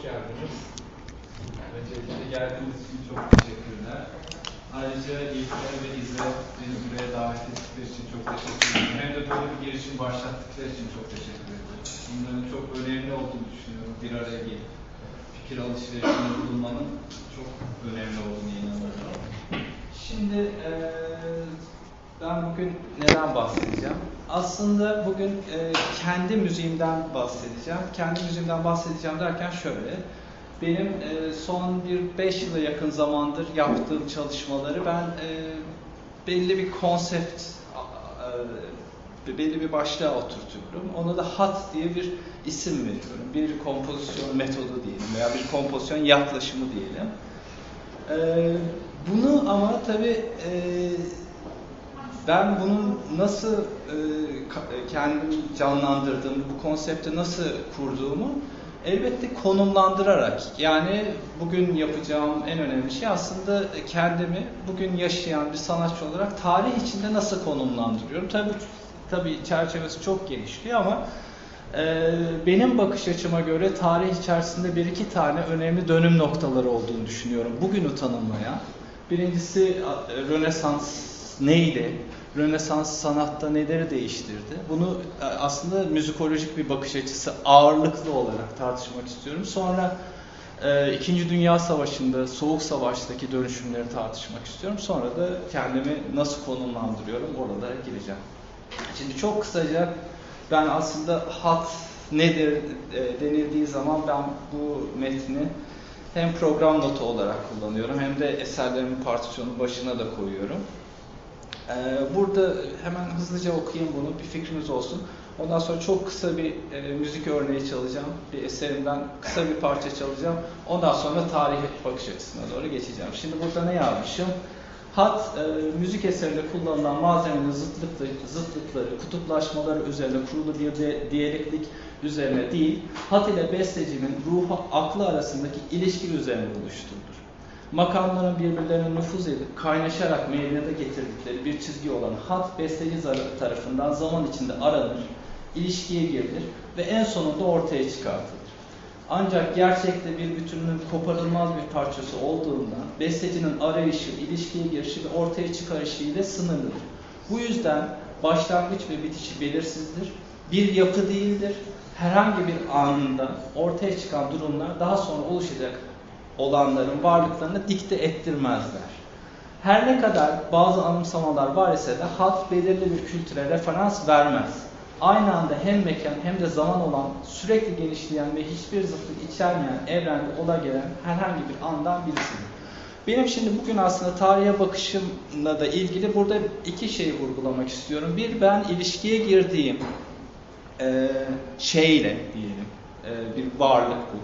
geldiniz. Öncelikle geldiğiniz için çok teşekkürler. Ayrıca İlker ve İzze beni buraya davet ettikleri için çok teşekkür ederim. Hem de böyle bir girişim başlattıkları için çok teşekkür ederim. Bunların çok önemli olduğunu düşünüyorum. Bir araya gelip fikir alışverişinde bulunmanın çok önemli olduğunu inanıyorum. Şimdi ben bugün neden bahsedeceğim? Aslında bugün kendi müziğimden bahsedeceğim. Kendi müziğimden bahsedeceğim derken şöyle. Benim son bir 5 yıla yakın zamandır yaptığım çalışmaları ben belli bir konsept, belli bir başlığa oturtuyorum. Ona da hat diye bir isim veriyorum. Bir kompozisyon metodu diyelim veya bir kompozisyon yaklaşımı diyelim. Bunu ama tabii ben bunun nasıl kendimi canlandırdığımı, bu konsepti nasıl kurduğumu elbette konumlandırarak, yani bugün yapacağım en önemli şey aslında kendimi bugün yaşayan bir sanatçı olarak tarih içinde nasıl konumlandırıyorum. Tabii çerçevesi çok genişliyor ama benim bakış açıma göre tarih içerisinde bir iki tane önemli dönüm noktaları olduğunu düşünüyorum bugünü tanımlayan. Birincisi Rönesans neydi? Rönesans sanatta neleri değiştirdi? Bunu aslında müzikolojik bir bakış açısı ağırlıklı olarak tartışmak istiyorum. Sonra İkinci Dünya Savaşı'nda, Soğuk Savaş'taki dönüşümleri tartışmak istiyorum. Sonra da kendimi nasıl konumlandırıyorum, orada gireceğim. Şimdi çok kısaca ben aslında hat nedir denildiği zaman ben bu metni hem program notu olarak kullanıyorum hem de eserlerimin partisyonun başına da koyuyorum. Burada hemen hızlıca okuyayım bunu, bir fikriniz olsun. Ondan sonra çok kısa bir müzik örneği çalacağım. Bir eserimden kısa bir parça çalacağım. Ondan sonra tarih bakış açısına doğru geçeceğim. Şimdi burada ne yazmışım? Hat, müzik eserinde kullanılan malzemenin zıtlıkları, kutuplaşmaları üzerine kurulu bir diyalektik üzerine değil, hat ile bestecinin ruhu, aklı arasındaki ilişki üzerine oluşturulur. Makamların birbirlerine nüfuz edip kaynaşarak meydana getirdikleri bir çizgi olan hat, besteci tarafından zaman içinde aranır, ilişkiye girilir ve en sonunda ortaya çıkartılır. Ancak gerçekte bir bütünün koparılmaz bir parçası olduğundan bestecinin arayışı, ilişkiye girişi ve ortaya çıkarışı ile sınırlıdır. Bu yüzden başlangıç ve bitişi belirsizdir, bir yapı değildir. Herhangi bir anında ortaya çıkan durumlar daha sonra oluşacak olanların varlıklarını dikte ettirmezler. Her ne kadar bazı anımsamalar var ise de hat belirli bir kültüre referans vermez. Aynı anda hem mekan hem de zaman olan, sürekli genişleyen ve hiçbir zıtlık içermeyen evrende ola gelen herhangi bir andan birisidir. Benim şimdi bugün aslında tarihe bakışımla da ilgili burada iki şeyi vurgulamak istiyorum. Bir, ben ilişkiye girdiğim şeyle diyelim, bir varlık bu.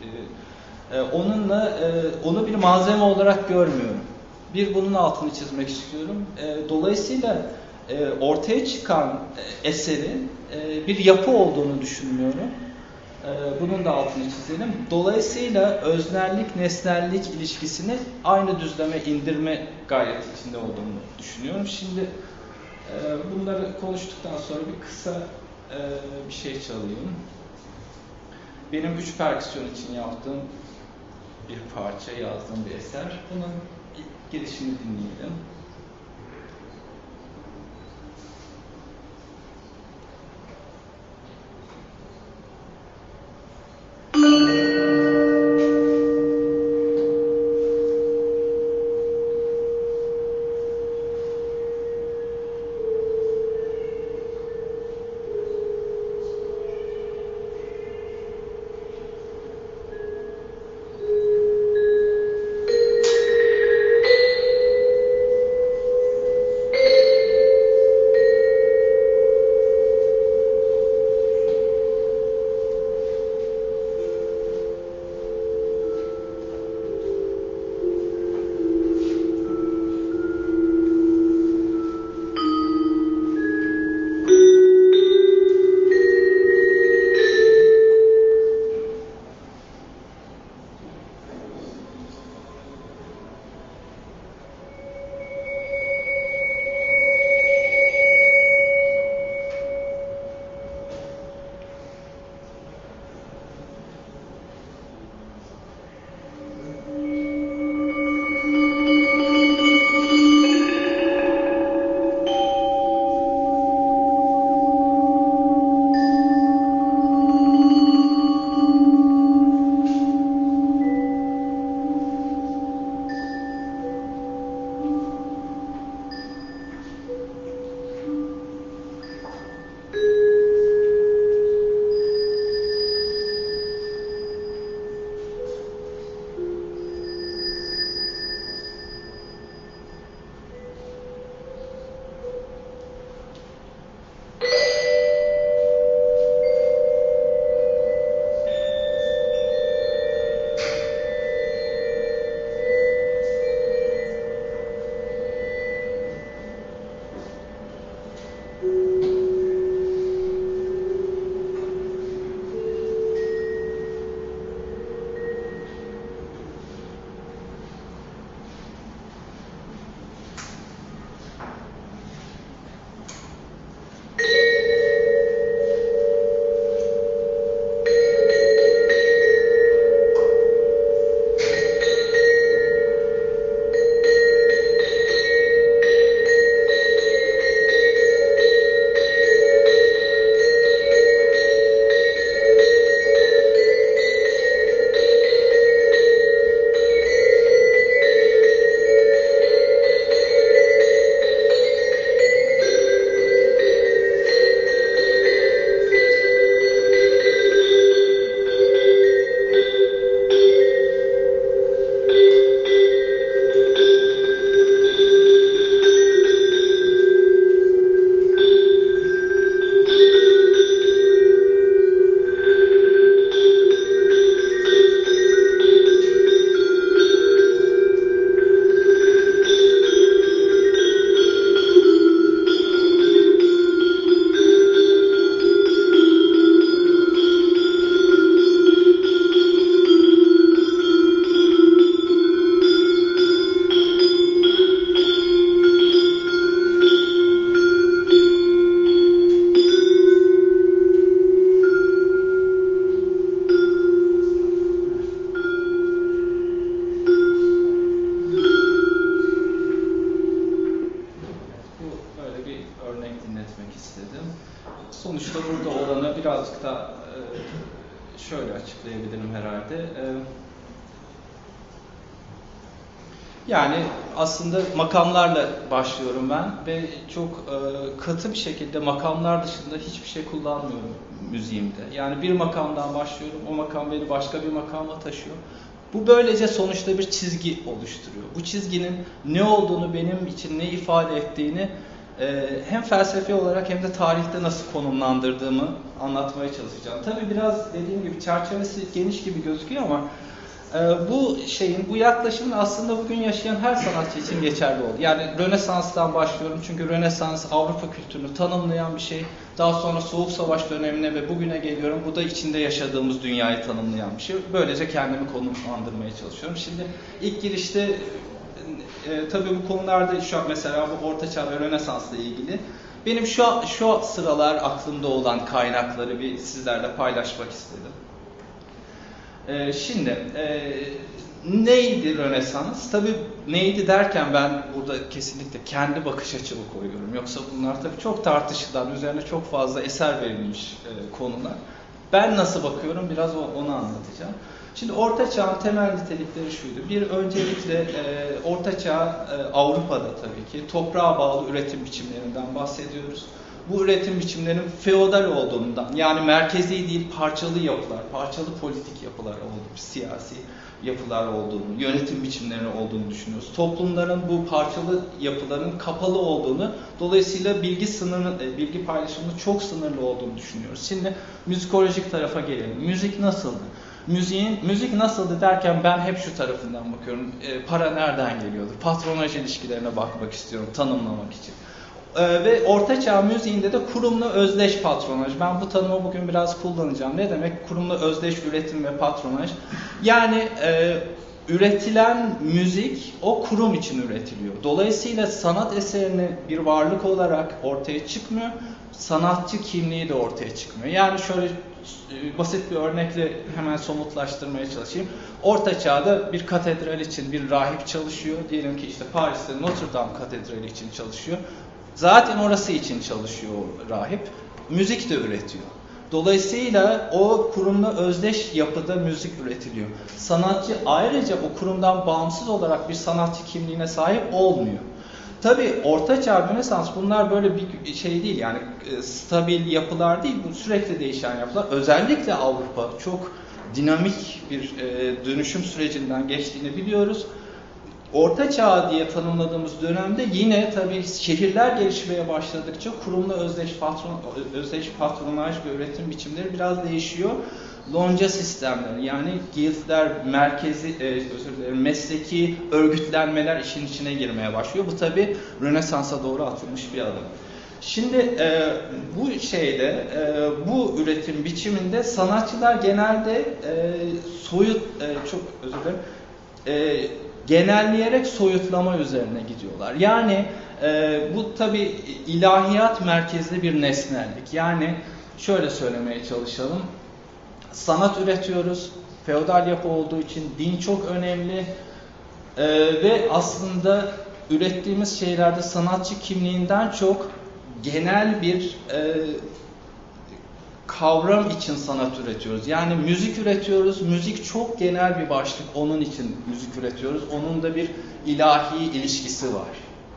Onu bir malzeme olarak görmüyorum. Bir, bunun altını çizmek istiyorum. Dolayısıyla ortaya çıkan eserin bir yapı olduğunu düşünmüyorum. Bunun da altını çizelim. Dolayısıyla öznerlik, nesnellik ilişkisini aynı düzleme indirme gayreti içinde olduğunu düşünüyorum. Şimdi bunları konuştuktan sonra bir kısa bir şey çalayım. Benim 3 perküsyon için yaptığım bir parça, yazdığım bir eser. Bunun girişini dinleyelim. birazcık da şöyle açıklayabilirim herhalde. Yani aslında makamlarla başlıyorum ben ve çok katı bir şekilde makamlar dışında hiçbir şey kullanmıyorum müziğimde. Yani bir makamdan başlıyorum, o makam beni başka bir makama taşıyor. Bu böylece sonuçta bir çizgi oluşturuyor. Bu çizginin ne olduğunu, benim için ne ifade ettiğini hem felsefi olarak hem de tarihte nasıl konumlandırdığımı anlatmaya çalışacağım. Tabii biraz dediğim gibi çerçevesi geniş gibi gözüküyor ama bu yaklaşımın aslında bugün yaşayan her sanatçı için geçerli oldu. Yani Rönesans'tan başlıyorum çünkü Rönesans Avrupa kültürünü tanımlayan bir şey. Daha sonra Soğuk Savaş dönemine ve bugüne geliyorum. Bu da içinde yaşadığımız dünyayı tanımlayan bir şey. Böylece kendimi konumlandırmaya çalışıyorum. Şimdi ilk girişte tabii bu konularda şu an mesela bu Orta Çağ ve Rönesans'la ilgili benim şu sıralar aklımda olan kaynakları bir sizlerle paylaşmak istedim. Şimdi neydi Rönesans? Tabii neydi derken ben burada kesinlikle kendi bakış açımı koyuyorum. Yoksa bunlar tabii çok tartışılan, üzerine çok fazla eser verilmiş konular. Ben nasıl bakıyorum biraz onu anlatacağım. Şimdi Orta Çağ'ın temel nitelikleri şuydu. Bir, öncelikle Orta Çağ Avrupa'da tabii ki toprağa bağlı üretim biçimlerinden bahsediyoruz. Bu üretim biçimlerinin feodal olduğundan, yani merkezi değil parçalı yapılar, parçalı politik yapılar olduğunu, siyasi yapılar olduğunu, yönetim biçimleri olduğunu düşünüyoruz. Toplumların bu parçalı yapıların kapalı olduğunu, dolayısıyla bilgi paylaşımının çok sınırlı olduğunu düşünüyoruz. Şimdi müzikolojik tarafa gelelim. Müzik nasıldı? Müzik nasıldı derken ben hep şu tarafından bakıyorum. Para nereden geliyordu? Patronaj ilişkilerine bakmak istiyorum, tanımlamak için. Ve Orta Çağ müziğinde de kurumla özdeş patronaj. Ben bu tanımı bugün biraz kullanacağım. Ne demek? Kurumla özdeş üretim ve patronaj. Yani üretilen müzik o kurum için üretiliyor. Dolayısıyla sanat eserini bir varlık olarak ortaya çıkmıyor. Sanatçı kimliği de ortaya çıkmıyor. Yani şöyle basit bir örnekle hemen somutlaştırmaya çalışayım. Orta Çağ'da bir katedral için bir rahip çalışıyor. Diyelim ki işte Paris'te Notre Dame Katedrali için çalışıyor. Zaten orası için çalışıyor o rahip. Müzik de üretiyor. Dolayısıyla o kurumla özdeş yapıda müzik üretiliyor. Sanatçı ayrıca o kurumdan bağımsız olarak bir sanatçı kimliğine sahip olmuyor. Tabii Orta Çağ, Rönesans bunlar böyle bir şey değil, yani stabil yapılar değil, bu sürekli değişen yapılar. Özellikle Avrupa çok dinamik bir dönüşüm sürecinden geçtiğini biliyoruz. Orta Çağ diye tanımladığımız dönemde yine tabii şehirler gelişmeye başladıkça kurumla özdeş patronaj ve üretim biçimleri biraz değişiyor. Lonca sistemleri, yani guildler, mesleki örgütlenmeler işin içine girmeye başlıyor. Bu tabii Rönesans'a doğru atılmış bir adım. Şimdi bu üretim biçiminde sanatçılar genelde genelleyerek soyutlama üzerine gidiyorlar. Yani bu tabii ilahiyat merkezli bir nesnellik. Yani şöyle söylemeye çalışalım. Sanat üretiyoruz. Feodal yapı olduğu için din çok önemli. Ve aslında ürettiğimiz şeylerde sanatçı kimliğinden çok genel bir kavram için sanat üretiyoruz. Yani müzik üretiyoruz. Müzik çok genel bir başlık. Onun için müzik üretiyoruz. Onun da bir ilahi ilişkisi var.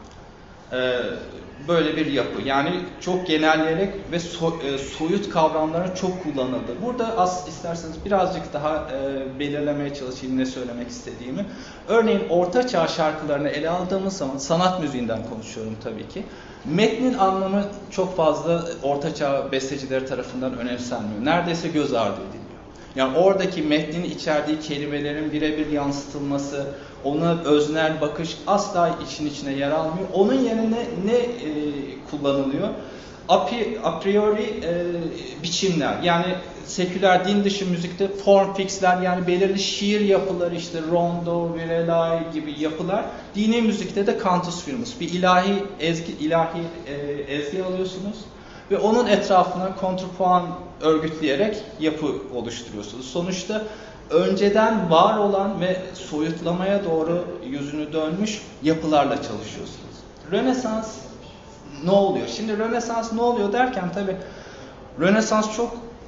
Böyle bir yapı. Yani çok genelleyerek ve soyut kavramların çok kullanıldı. Burada isterseniz birazcık daha belirlemeye çalışayım ne söylemek istediğimi. Örneğin Orta Çağ şarkılarını ele aldığımız zaman, sanat müziğinden konuşuyorum tabii ki. Metnin anlamı çok fazla Orta Çağ bestecileri tarafından önemsenmiyor. Neredeyse göz ardı ediliyor. Yani oradaki metnin içerdiği kelimelerin birebir yansıtılması, ona öznel bakış asla işin içine yer almıyor. Onun yerine ne kullanılıyor? A priori biçimler, yani seküler din dışı müzikte form fixler, yani belirli şiir yapıları, işte rondo, virelai gibi yapılar. Dini müzikte de cantus firmus, bir ilahi ezgi alıyorsunuz ve onun etrafına kontrpuan örgütleyerek yapı oluşturuyorsunuz. Sonuçta önceden var olan ve soyutlamaya doğru yüzünü dönmüş yapılarla çalışıyorsunuz. Rönesans ne oluyor? Şimdi Rönesans ne oluyor derken tabii Rönesans çok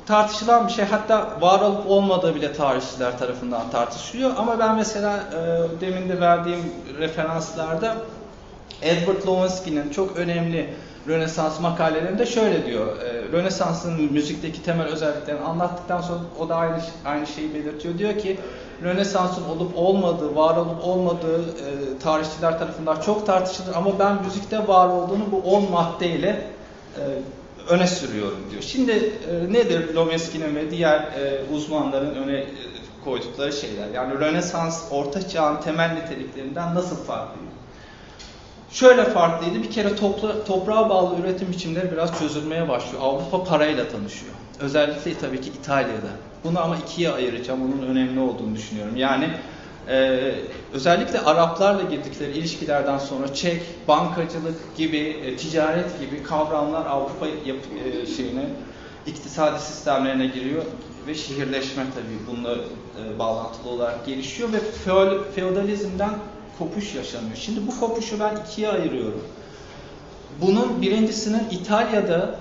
tartışılan bir şey. Hatta var olup olmadığı bile tarihçiler tarafından tartışılıyor. Ama ben mesela demin de verdiğim referanslarda Edward Lowenski'nin çok önemli Rönesans makalelerinde şöyle diyor. Rönesans'ın müzikteki temel özelliklerini anlattıktan sonra o da aynı şeyi belirtiyor. Diyor ki Rönesans'ın olup olmadığı, var olup olmadığı tarihçiler tarafından çok tartışılır ama ben müzikte var olduğunu bu 10 maddeyle öne sürüyorum diyor. Şimdi nedir Lowenski'nin ve diğer uzmanların öne koydukları şeyler? Yani Rönesans Orta Çağ'ın temel niteliklerinden nasıl farklıydı? Şöyle farklıydı. Bir kere toprağa bağlı üretim biçimleri biraz çözülmeye başlıyor. Avrupa parayla tanışıyor. Özellikle tabii ki İtalya'da. Bunu ama ikiye ayıracağım. Onun önemli olduğunu düşünüyorum. Yani özellikle Araplarla girdikleri ilişkilerden sonra çek, bankacılık gibi, ticaret gibi kavramlar Avrupa iktisadi sistemlerine giriyor ve şehirleşme tabii bununla bağlantılı olarak gelişiyor ve feodalizmden kopuş yaşanıyor. Şimdi bu kopuşu ben ikiye ayırıyorum. Bunun birincisinin İtalya'da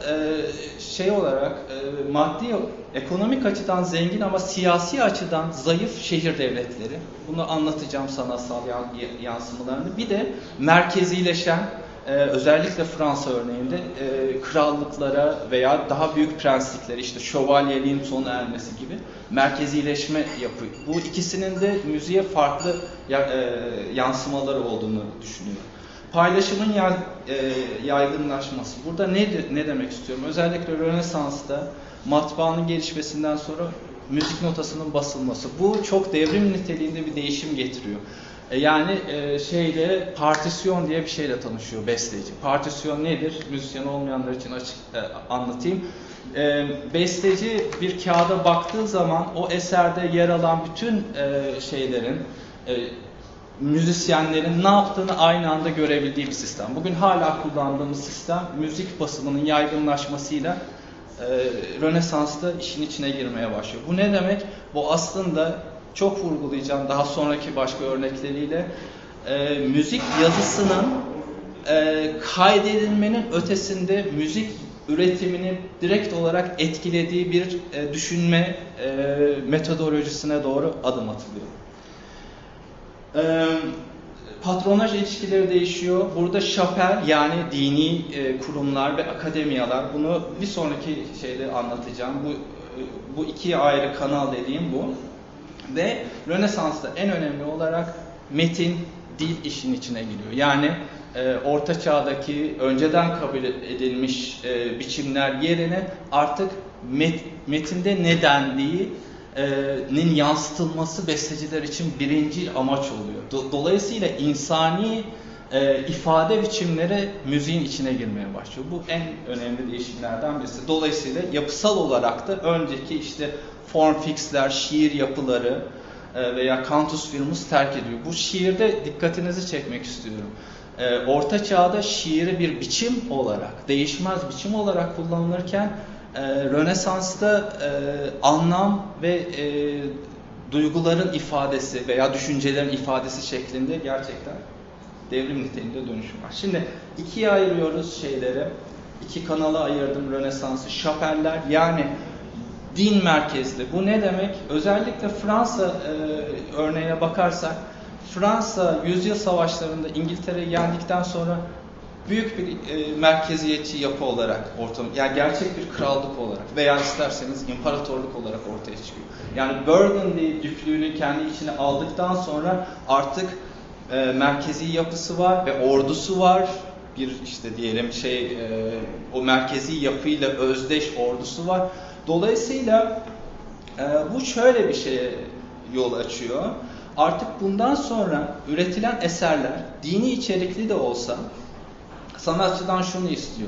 maddi, ekonomik açıdan zengin ama siyasi açıdan zayıf şehir devletleri. Bunu anlatacağım sanatsal yansımalarını. Bir de merkezileşen, özellikle Fransa örneğinde krallıklara veya daha büyük prensliklere, işte şövalyeliğin sona ermesi gibi merkezileşme yapıyor. Bu ikisinin de müziğe farklı yansımaları olduğunu düşünüyorum. Paylaşımın yaygınlaşması. Burada ne demek istiyorum? Özellikle Rönesans'ta matbaanın gelişmesinden sonra müzik notasının basılması. Bu çok devrim niteliğinde bir değişim getiriyor. Yani partisyon diye bir şeyle tanışıyor besteci. Partisyon nedir? Müzisyen olmayanlar için açık anlatayım. Besteci bir kağıda baktığı zaman o eserde yer alan bütün müzisyenlerin ne yaptığını aynı anda görebildiği bir sistem. Bugün hala kullandığımız sistem müzik basımının yaygınlaşmasıyla Rönesans'ta işin içine girmeye başlıyor. Bu ne demek? Bu aslında çok vurgulayacağım daha sonraki başka örnekleriyle müzik yazısının kaydedilmenin ötesinde müzik üretimini direkt olarak etkilediği bir düşünme metodolojisine doğru adım atılıyor. Patronaj ilişkileri değişiyor. Burada şapel yani dini kurumlar ve akademiyalar, bunu bir sonraki şeyde anlatacağım. Bu ikiye ayrı kanal dediğim bu. Ve Rönesans'ta en önemli olarak metin, dil işin içine giriyor. Yani Orta Çağ'daki önceden kabul edilmiş biçimler yerine artık metinde ne dendiğinin yansıtılması besteciler için birincil amaç oluyor. Dolayısıyla insani ifade biçimleri müziğin içine girmeye başlıyor. Bu en önemli değişimlerden birisi. Dolayısıyla yapısal olarak da önceki işte form fixler, şiir yapıları veya cantus firmus terk ediyor. Bu şiirde dikkatinizi çekmek istiyorum. Orta Çağ'da şiiri bir biçim olarak, değişmez biçim olarak kullanılırken Rönesans'ta anlam ve duyguların ifadesi veya düşüncelerin ifadesi şeklinde gerçekten devrim niteliğinde dönüşüm var. Şimdi ikiye ayırıyoruz şeyleri. İki kanala ayırdım Rönesans'ı. Şapeller yani din merkezli. Bu ne demek? Özellikle Fransa örneğine bakarsak Fransa yüzyıl savaşlarında İngiltere'yi yendikten sonra büyük bir merkeziyetçi yapı olarak yani gerçek bir krallık olarak veya isterseniz imparatorluk olarak ortaya çıkıyor. Yani Burgundy düklüğünü kendi içine aldıktan sonra artık merkezi yapısı var ve ordusu var. Bir işte diyelim o merkezi yapıyla özdeş ordusu var. Dolayısıyla bu şöyle bir şeye yol açıyor. Artık bundan sonra üretilen eserler dini içerikli de olsa sanatçıdan şunu istiyor.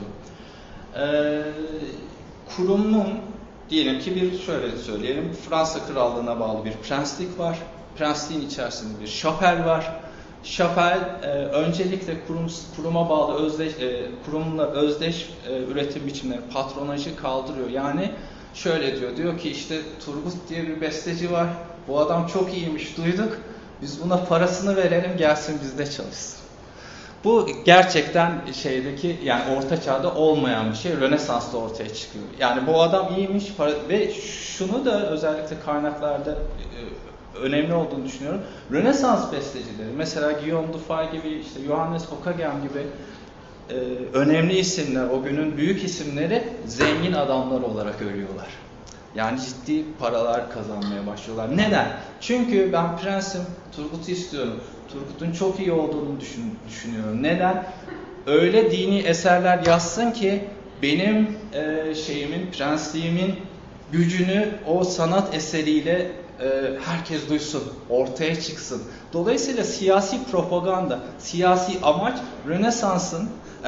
Kurumun diyelim ki şöyle söyleyelim, Fransa Krallığı'na bağlı bir prenslik var. Prensliğin içerisinde bir şapel var. Şapel öncelikle kuruma bağlı kurumla özdeş üretim biçimleri, patronajı kaldırıyor. Yani şöyle diyor ki işte Turgut diye bir besteci var. Bu adam çok iyiymiş, duyduk. Biz buna parasını verelim, gelsin bizde çalışsın. Bu gerçekten şeydeki yani Orta Çağ'da olmayan bir şey Rönesans'ta ortaya çıkıyor. Yani bu adam iyiymiş ve şunu da özellikle kaynaklarda önemli olduğunu düşünüyorum. Rönesans bestecileri mesela Guillaume Dufay gibi işte Johannes Ockeghem gibi önemli isimler, o günün büyük isimleri zengin adamlar olarak ölüyorlar. Yani ciddi paralar kazanmaya başlıyorlar. Neden? Çünkü ben prensim, Turgut'u istiyorum. Turgut'un çok iyi olduğunu düşünüyorum. Neden? Öyle dini eserler yazsın ki benim prensliğimin gücünü o sanat eseriyle herkes duysun, ortaya çıksın. Dolayısıyla siyasi propaganda, siyasi amaç Rönesans'ın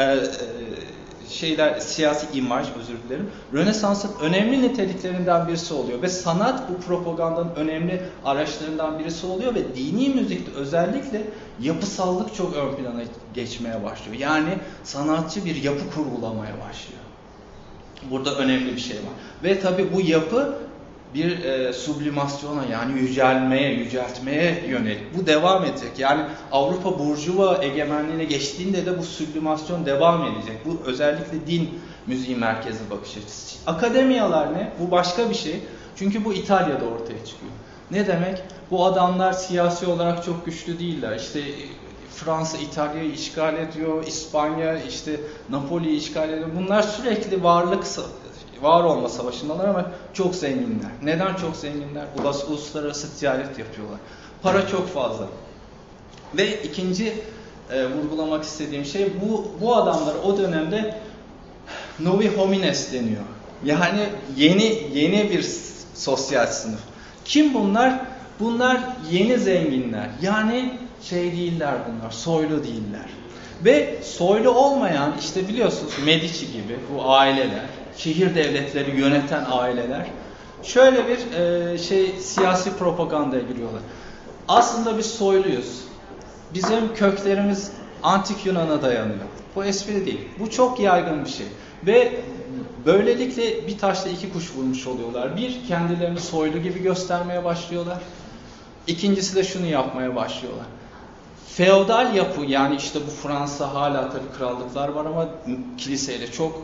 siyasi imaj, özür dilerim. Rönesans'ın önemli niteliklerinden birisi oluyor ve sanat bu propagandanın önemli araçlarından birisi oluyor ve dini müzikte özellikle yapısallık çok ön plana geçmeye başlıyor. Yani sanatçı bir yapı kurgulamaya başlıyor. Burada önemli bir şey var. Ve tabii bu yapı bir sublimasyona yani yüceltmeye yönelik. Bu devam edecek. Yani Avrupa Burjuva egemenliğine geçtiğinde de bu sublimasyon devam edecek. Bu özellikle din müziği merkezli bakış açısı. Akademiyalar ne? Bu başka bir şey. Çünkü bu İtalya'da ortaya çıkıyor. Ne demek? Bu adamlar siyasi olarak çok güçlü değiller. İşte Fransa İtalya'yı işgal ediyor, İspanya işte Napoli'yi işgal ediyor. Bunlar sürekli var olma savaşındalar ama çok zenginler. Neden çok zenginler? Uluslararası ticaret yapıyorlar. Para çok fazla. Ve ikinci vurgulamak istediğim şey bu adamlar o dönemde novi homines deniyor. Yani yeni bir sosyal sınıf. Kim bunlar? Bunlar yeni zenginler. Yani değiller bunlar, soylu değiller. Ve soylu olmayan işte biliyorsunuz Medici gibi bu aileler, şehir devletleri yöneten aileler şöyle bir siyasi propagandaya giriyorlar. Aslında biz soyluyuz. Bizim köklerimiz antik Yunan'a dayanıyor. Bu espri değil. Bu çok yaygın bir şey. Ve böylelikle bir taşla iki kuş vurmuş oluyorlar. Bir, kendilerini soylu gibi göstermeye başlıyorlar. İkincisi de şunu yapmaya başlıyorlar. Feodal yapı yani işte bu Fransa hala tabii krallıklar var ama kiliseyle çok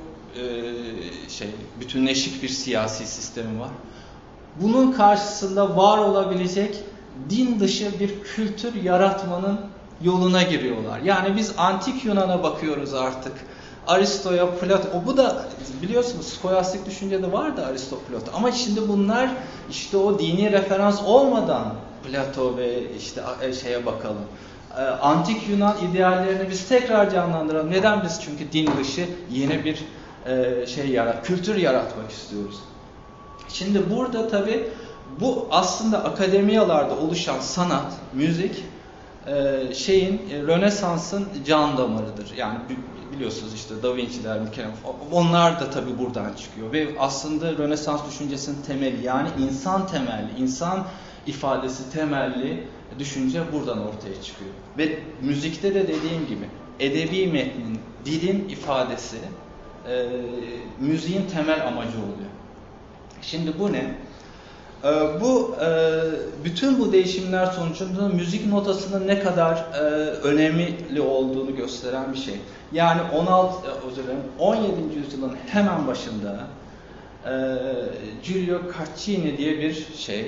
bütünleşik bir siyasi sistemi var. Bunun karşısında var olabilecek din dışı bir kültür yaratmanın yoluna giriyorlar. Yani biz antik Yunan'a bakıyoruz artık. Aristo'ya, Plato, bu da biliyorsunuz skolastik düşüncede vardı Aristo, Plato. Ama şimdi bunlar işte o dini referans olmadan Plato ve işte şeye bakalım. Antik Yunan ideallerini biz tekrar canlandıralım. Neden biz? Çünkü din dışı yeni bir kültür yaratmak istiyoruz. Şimdi burada tabii bu aslında akademiyalarda oluşan sanat, müzik Rönesans'ın can damarıdır. Yani biliyorsunuz işte Da Vinci'ler, Michelangelo, onlar da tabii buradan çıkıyor. Ve aslında Rönesans düşüncesinin temeli yani insan temelli, insan ifadesi temelli düşünce buradan ortaya çıkıyor. Ve müzikte de dediğim gibi edebi metnin, dilin ifadesi müziğin temel amacı oluyor. Şimdi bu ne? Bütün bu değişimler sonucunda müzik notasının ne kadar önemli olduğunu gösteren bir şey. Yani 17. yüzyılın hemen başında Giulio Caccini diye bir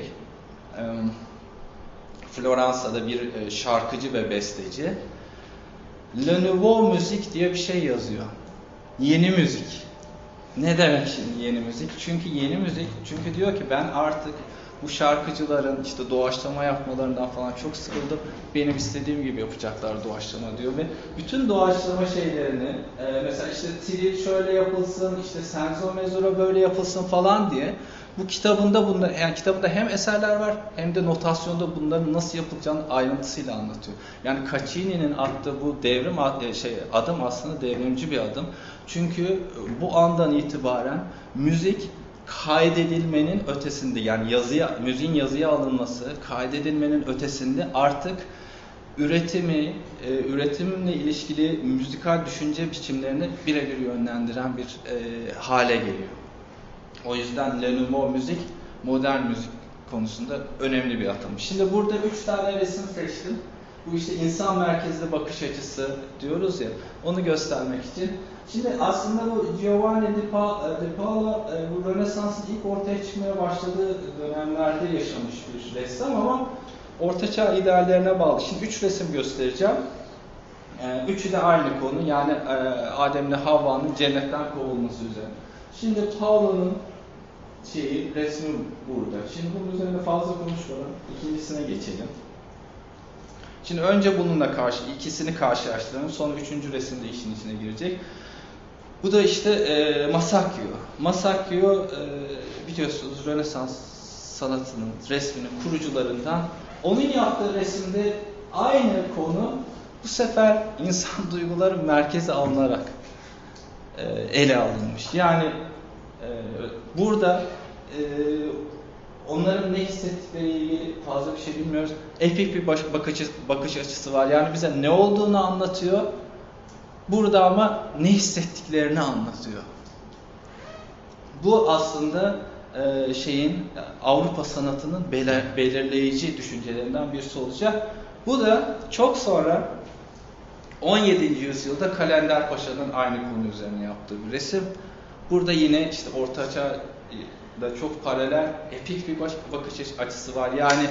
Floransa'da bir şarkıcı ve besteci Le Nouveau Musique diye bir şey yazıyor. Yeni müzik. Ne demek şimdi yeni müzik? Çünkü yeni müzik, diyor ki ben artık bu şarkıcıların işte doğaçlama yapmalarından falan çok sıkıldım. Benim istediğim gibi yapacaklar doğaçlama diyor ve bütün doğaçlama şeylerini mesela işte tril şöyle yapılsın, işte senzo mezura böyle yapılsın falan diye bu kitabında kitabında hem eserler var hem de notasyonda bunların nasıl yapılacağını ayrıntısıyla anlatıyor. Yani Caccini'nin attığı bu adım aslında devrimci bir adım. Çünkü bu andan itibaren müzik kaydedilmenin ötesinde yani müziğin yazıya alınması kaydedilmenin ötesinde artık üretimle ilişkili müzikal düşünce biçimlerini birebir yönlendiren bir hale geliyor. O yüzden Le Nouveau müzik modern müzik konusunda önemli bir adım. Şimdi burada 3 tane resim seçtim. Bu işte insan merkezli bakış açısı diyoruz ya, onu göstermek için. Şimdi aslında bu Giovanni di Paolo bu Rönesans'ın ilk ortaya çıkmaya başladığı dönemlerde yaşamış bir ressam ama Ortaçağ ideallerine bağlı. Şimdi 3 resim göstereceğim. Üçü de aynı konu, yani Adem'le Havva'nın cennetten kovulması üzerine. Şimdi Paolo'nun resmi burada. Şimdi bunun üzerine fazla konuşmadan ikincisine geçelim. Şimdi önce bununla ikisini karşılaştıralım. Sonra üçüncü resimde işin içine girecek. Bu da işte Masaccio. Masaccio biliyorsunuz Rönesans sanatının, resminin kurucularından. Onun yaptığı resimde aynı konu bu sefer insan duyguları merkeze alınarak ele alınmış. Yani burada onların ne hissettikleriyle ilgili fazla bir şey bilmiyoruz. Epik bir bakış açısı var. Yani bize ne olduğunu anlatıyor. Burada ama ne hissettiklerini anlatıyor. Bu aslında Avrupa sanatının belirleyici düşüncelerinden birisi olacak. Bu da çok sonra 17. yüzyılda Kalender Paşa'nın aynı konu üzerine yaptığı bir resim. Burada yine işte Ortaçağ'da çok paralel, epik bir bakış açısı var. Yani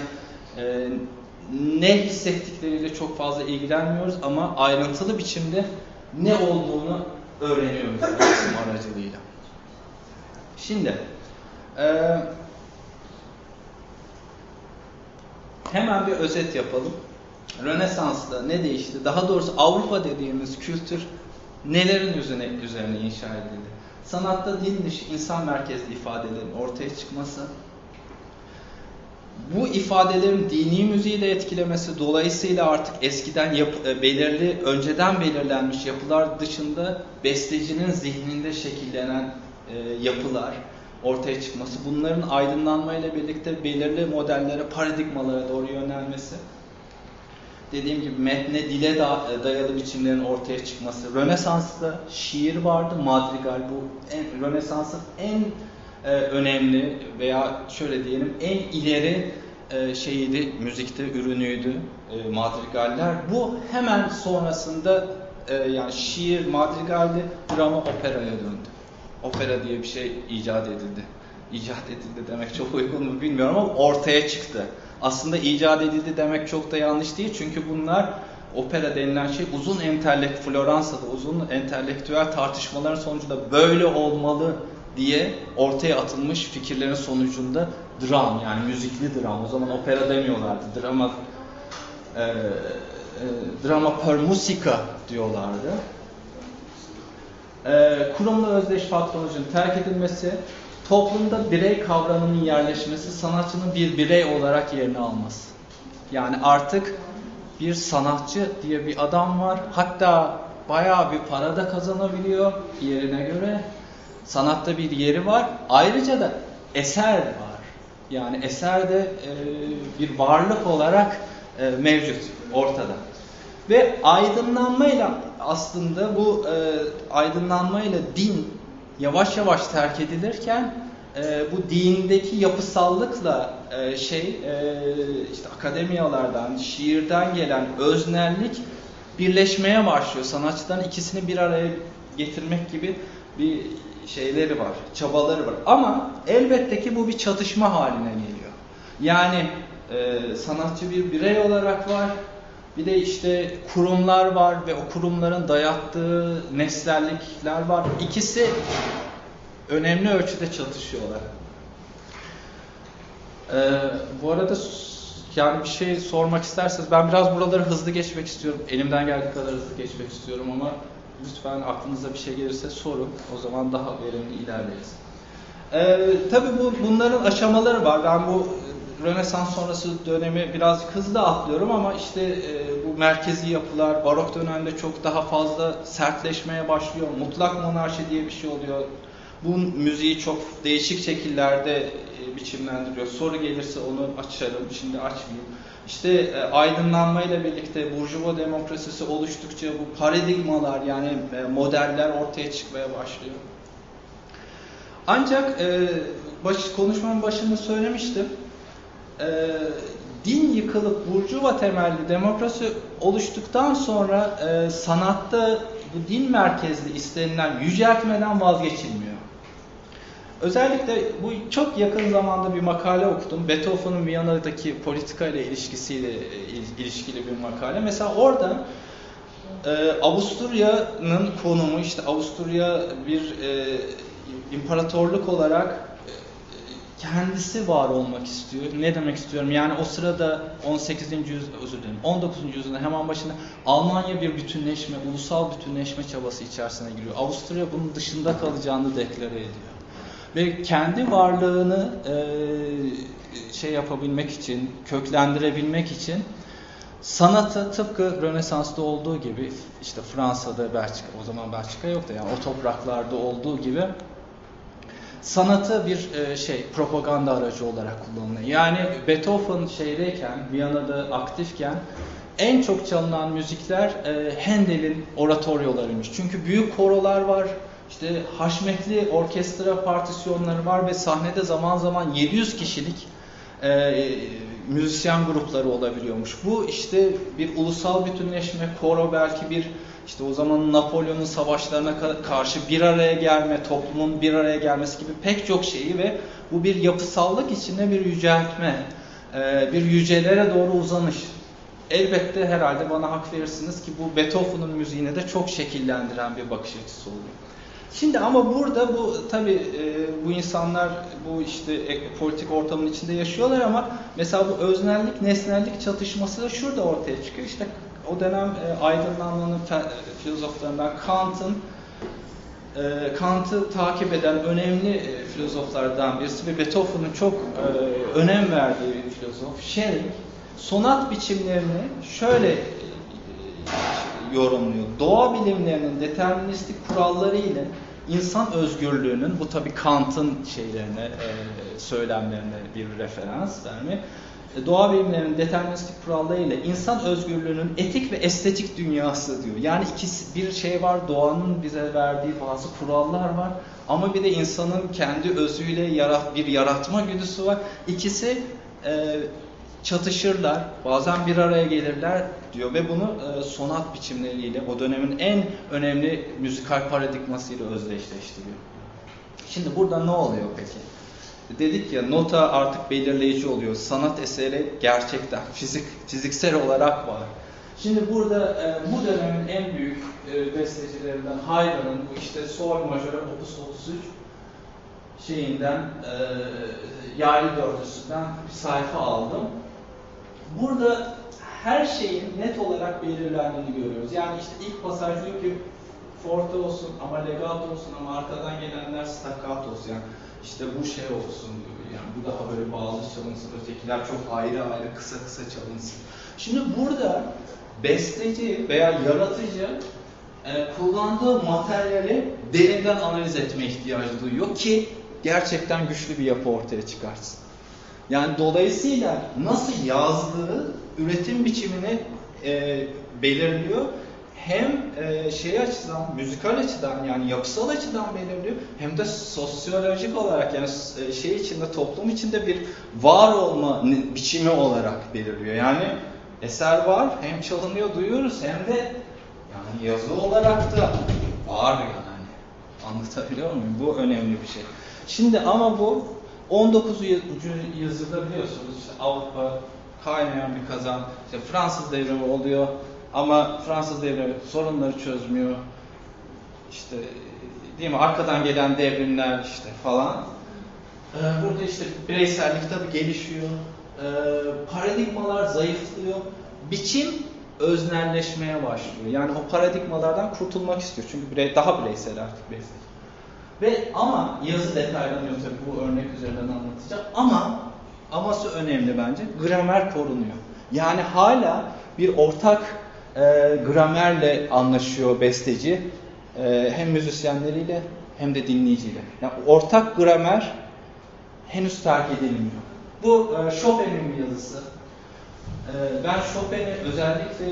ne hissettikleriyle çok fazla ilgilenmiyoruz ama ayrıntılı biçimde ne olduğunu öğreniyoruz resim aracılığıyla. Şimdi hemen bir özet yapalım. Rönesans'ta ne değişti? Daha doğrusu Avrupa dediğimiz kültür nelerin üzerine inşa edildi? Sanatta din dışı insan merkezli ifadelerin ortaya çıkması, bu ifadelerin dini müziği de etkilemesi, dolayısıyla artık eskiden önceden belirlenmiş yapılar dışında bestecinin zihninde şekillenen yapılar ortaya çıkması, bunların aydınlanmayla birlikte belirli modellere, paradigmalara doğru yönelmesi, dediğim gibi metne, dile dayalı biçimlerin ortaya çıkması. Rönesans'ta şiir vardı, madrigal, bu Rönesans'ın en önemli veya şöyle diyelim en ileri müzikte ürünüydü madrigaller. Bu hemen sonrasında yani şiir, madrigaldi, drama operaya döndü. Opera diye bir şey icat edildi. İcat edildi demek çok uygun mu bilmiyorum ama ortaya çıktı. Aslında icat edildi demek çok da yanlış değil. Çünkü bunlar, opera denilen şey Floransa'da uzun entelektüel tartışmaların sonucunda böyle olmalı diye ortaya atılmış fikirlerin sonucunda dram, yani müzikli dram. O zaman opera demiyorlardı. Drama per musica diyorlardı. Kurumla özdeş patronajın terk edilmesi, toplumda birey kavramının yerleşmesi, sanatçının bir birey olarak yerini alması. Yani artık bir sanatçı diye bir adam var. Hatta bayağı bir para da kazanabiliyor yerine göre. Sanatta bir yeri var. Ayrıca da eser var. Yani eser de bir varlık olarak mevcut ortada. Ve aydınlanmayla aslında bu aydınlanmayla din yavaş yavaş terk edilirken bu dindeki yapısallıkla işte akademiyalardan, şiirden gelen öznellik birleşmeye başlıyor. Sanatçıların ikisini bir araya getirmek gibi bir şeyleri var, çabaları var. Ama elbette ki bu bir çatışma haline geliyor. Yani sanatçı bir birey olarak var. Bir de işte kurumlar var ve o kurumların dayattığı nesnellikler var. İkisi önemli ölçüde çatışıyorlar. Bu arada yani bir şey sormak isterseniz ben biraz buraları hızlı geçmek istiyorum. Elimden geldiği kadar hızlı geçmek istiyorum ama lütfen aklınıza bir şey gelirse sorun. O zaman daha verimli ilerleriz. Tabii bunların aşamaları var. Ben bu Rönesans sonrası dönemi biraz hızlı atlıyorum ama işte bu merkezi yapılar barok dönemde çok daha fazla sertleşmeye başlıyor. Mutlak monarşi diye bir şey oluyor. Bu müziği çok değişik şekillerde biçimlendiriyor. Soru gelirse onu açarım. Şimdi açmayayım. İşte aydınlanmayla birlikte burjuva demokrasisi oluştukça bu paradigmalar yani modeller ortaya çıkmaya başlıyor. Ancak konuşmamın başında söylemiştim. din yıkılıp burjuva temelli demokrasi oluştuktan sonra sanatta bu din merkezli istenilen yüceltmeden vazgeçilmiyor. Özellikle bu çok yakın zamanda bir makale okudum. Beethoven'ın Viyana'daki politika ile ilişkili bir makale. Mesela orada Avusturya'nın konumu, işte Avusturya bir imparatorluk olarak kendisi var olmak istiyor. Ne demek istiyorum? Yani o sırada 19. yüzyılın hemen başında Almanya bir bütünleşme, ulusal bütünleşme çabası içerisine giriyor. Avusturya bunun dışında kalacağını deklare ediyor. Ve kendi varlığını yapabilmek için, köklendirebilmek için sanatı tıpkı Rönesans'ta olduğu gibi, işte Fransa'da, Belçika, o zaman Belçika yoktu yani o topraklarda olduğu gibi sanatı bir propaganda aracı olarak kullanılıyor. Yani Beethoven Viyana'da aktifken en çok çalınan müzikler Handel'in oratoryolarıymış. Çünkü büyük korolar var, işte haşmetli orkestra partisyonları var ve sahnede zaman zaman 700 kişilik müzisyen grupları olabiliyormuş. Bu işte bir ulusal bütünleşme, koro belki bir işte o zaman Napolyon'un savaşlarına karşı bir araya gelme, toplumun bir araya gelmesi gibi pek çok şeyi ve bu bir yapısallık içinde bir yüceltme, bir yücelere doğru uzanış. Elbette herhalde bana hak verirsiniz ki bu Beethoven'ın müziğine de çok şekillendiren bir bakış açısı oluyor. Şimdi ama burada bu tabii bu insanlar bu işte politik ortamın içinde yaşıyorlar ama mesela bu öznellik nesnellik çatışması da şurada ortaya çıkıyor. İşte o dönem aydınlanmanın filozoflarından Kant'ı takip eden önemli filozoflardan birisi ve Beethoven'ın çok önem verdiği bir filozof Schelling sonat biçimlerini şöyle yorumluyor. Doğa bilimlerinin deterministik kuralları ile insan özgürlüğünün, bu tabii Kant'ın söylemlerine bir referans verme. Doğa bilimlerinin deterministik kuralları ile insan özgürlüğünün etik ve estetik dünyası diyor. Yani bir şey var, doğanın bize verdiği bazı kurallar var ama bir de insanın kendi özüyle bir yaratma güdüsü var. İkisi çatışırlar, bazen bir araya gelirler diyor ve bunu sonat biçimleriyle o dönemin en önemli müzikal paradigmasıyla özdeşleştiriyor. Şimdi burada ne oluyor peki? Dedik ya, nota artık belirleyici oluyor. Sanat eseri gerçekten fiziksel olarak var. Şimdi burada bu dönemin en büyük bestecilerinden Haydn'ın bu işte Sol majör Opus 33 yaylı dörtlüsünden bir sayfa aldım. Burada her şeyin net olarak belirlendiğini görüyoruz. Yani işte ilk pasaj diyor ki forte olsun ama legato olsun ama arkadan gelenler staccato olsun. Yani işte bu olsun diyor. Yani bu daha böyle bağlı çalınsın, ötekiler çok ayrı ayrı kısa çalınsın. Şimdi burada besteci veya yaratıcı kullandığı materyali derinden analiz etme ihtiyacı duyuyor ki gerçekten güçlü bir yapı ortaya çıkarsın. Yani dolayısıyla nasıl yazdığı üretim biçimini belirliyor. Hem açıdan, müzikal açıdan yani yapısal açıdan belirliyor. Hem de sosyolojik olarak yani içinde, toplum içinde bir var olma biçimi olarak belirliyor. Yani eser var, hem çalınıyor, duyuyoruz hem de yani yazı olarak da var yani. Anlatabiliyor muyum? Bu önemli bir şey. Şimdi ama bu 19. yüzyılda biliyorsunuz işte Avrupa kaynayan bir kazan. İşte Fransız devrimi oluyor ama Fransız devrimi sorunları çözmüyor. İşte değil mi? Arkadan gelen devrimler işte falan. Burada işte bireysellik tabii gelişiyor. Paradigmalar zayıflıyor. Biçim öznelleşmeye başlıyor. Yani o paradigmalardan kurtulmak istiyor. Çünkü daha bireysel artık bireysel. Ama yazı detaylanıyor tabii, bu örnek üzerinden anlatacağım. Aması önemli bence. Gramer korunuyor. Yani hala bir ortak gramerle anlaşıyor besteci. Hem müzisyenleriyle hem de dinleyiciyle. Yani ortak gramer henüz terk edilmiyor. Bu Chopin'in bir yazısı. Ben Chopin'i özellikle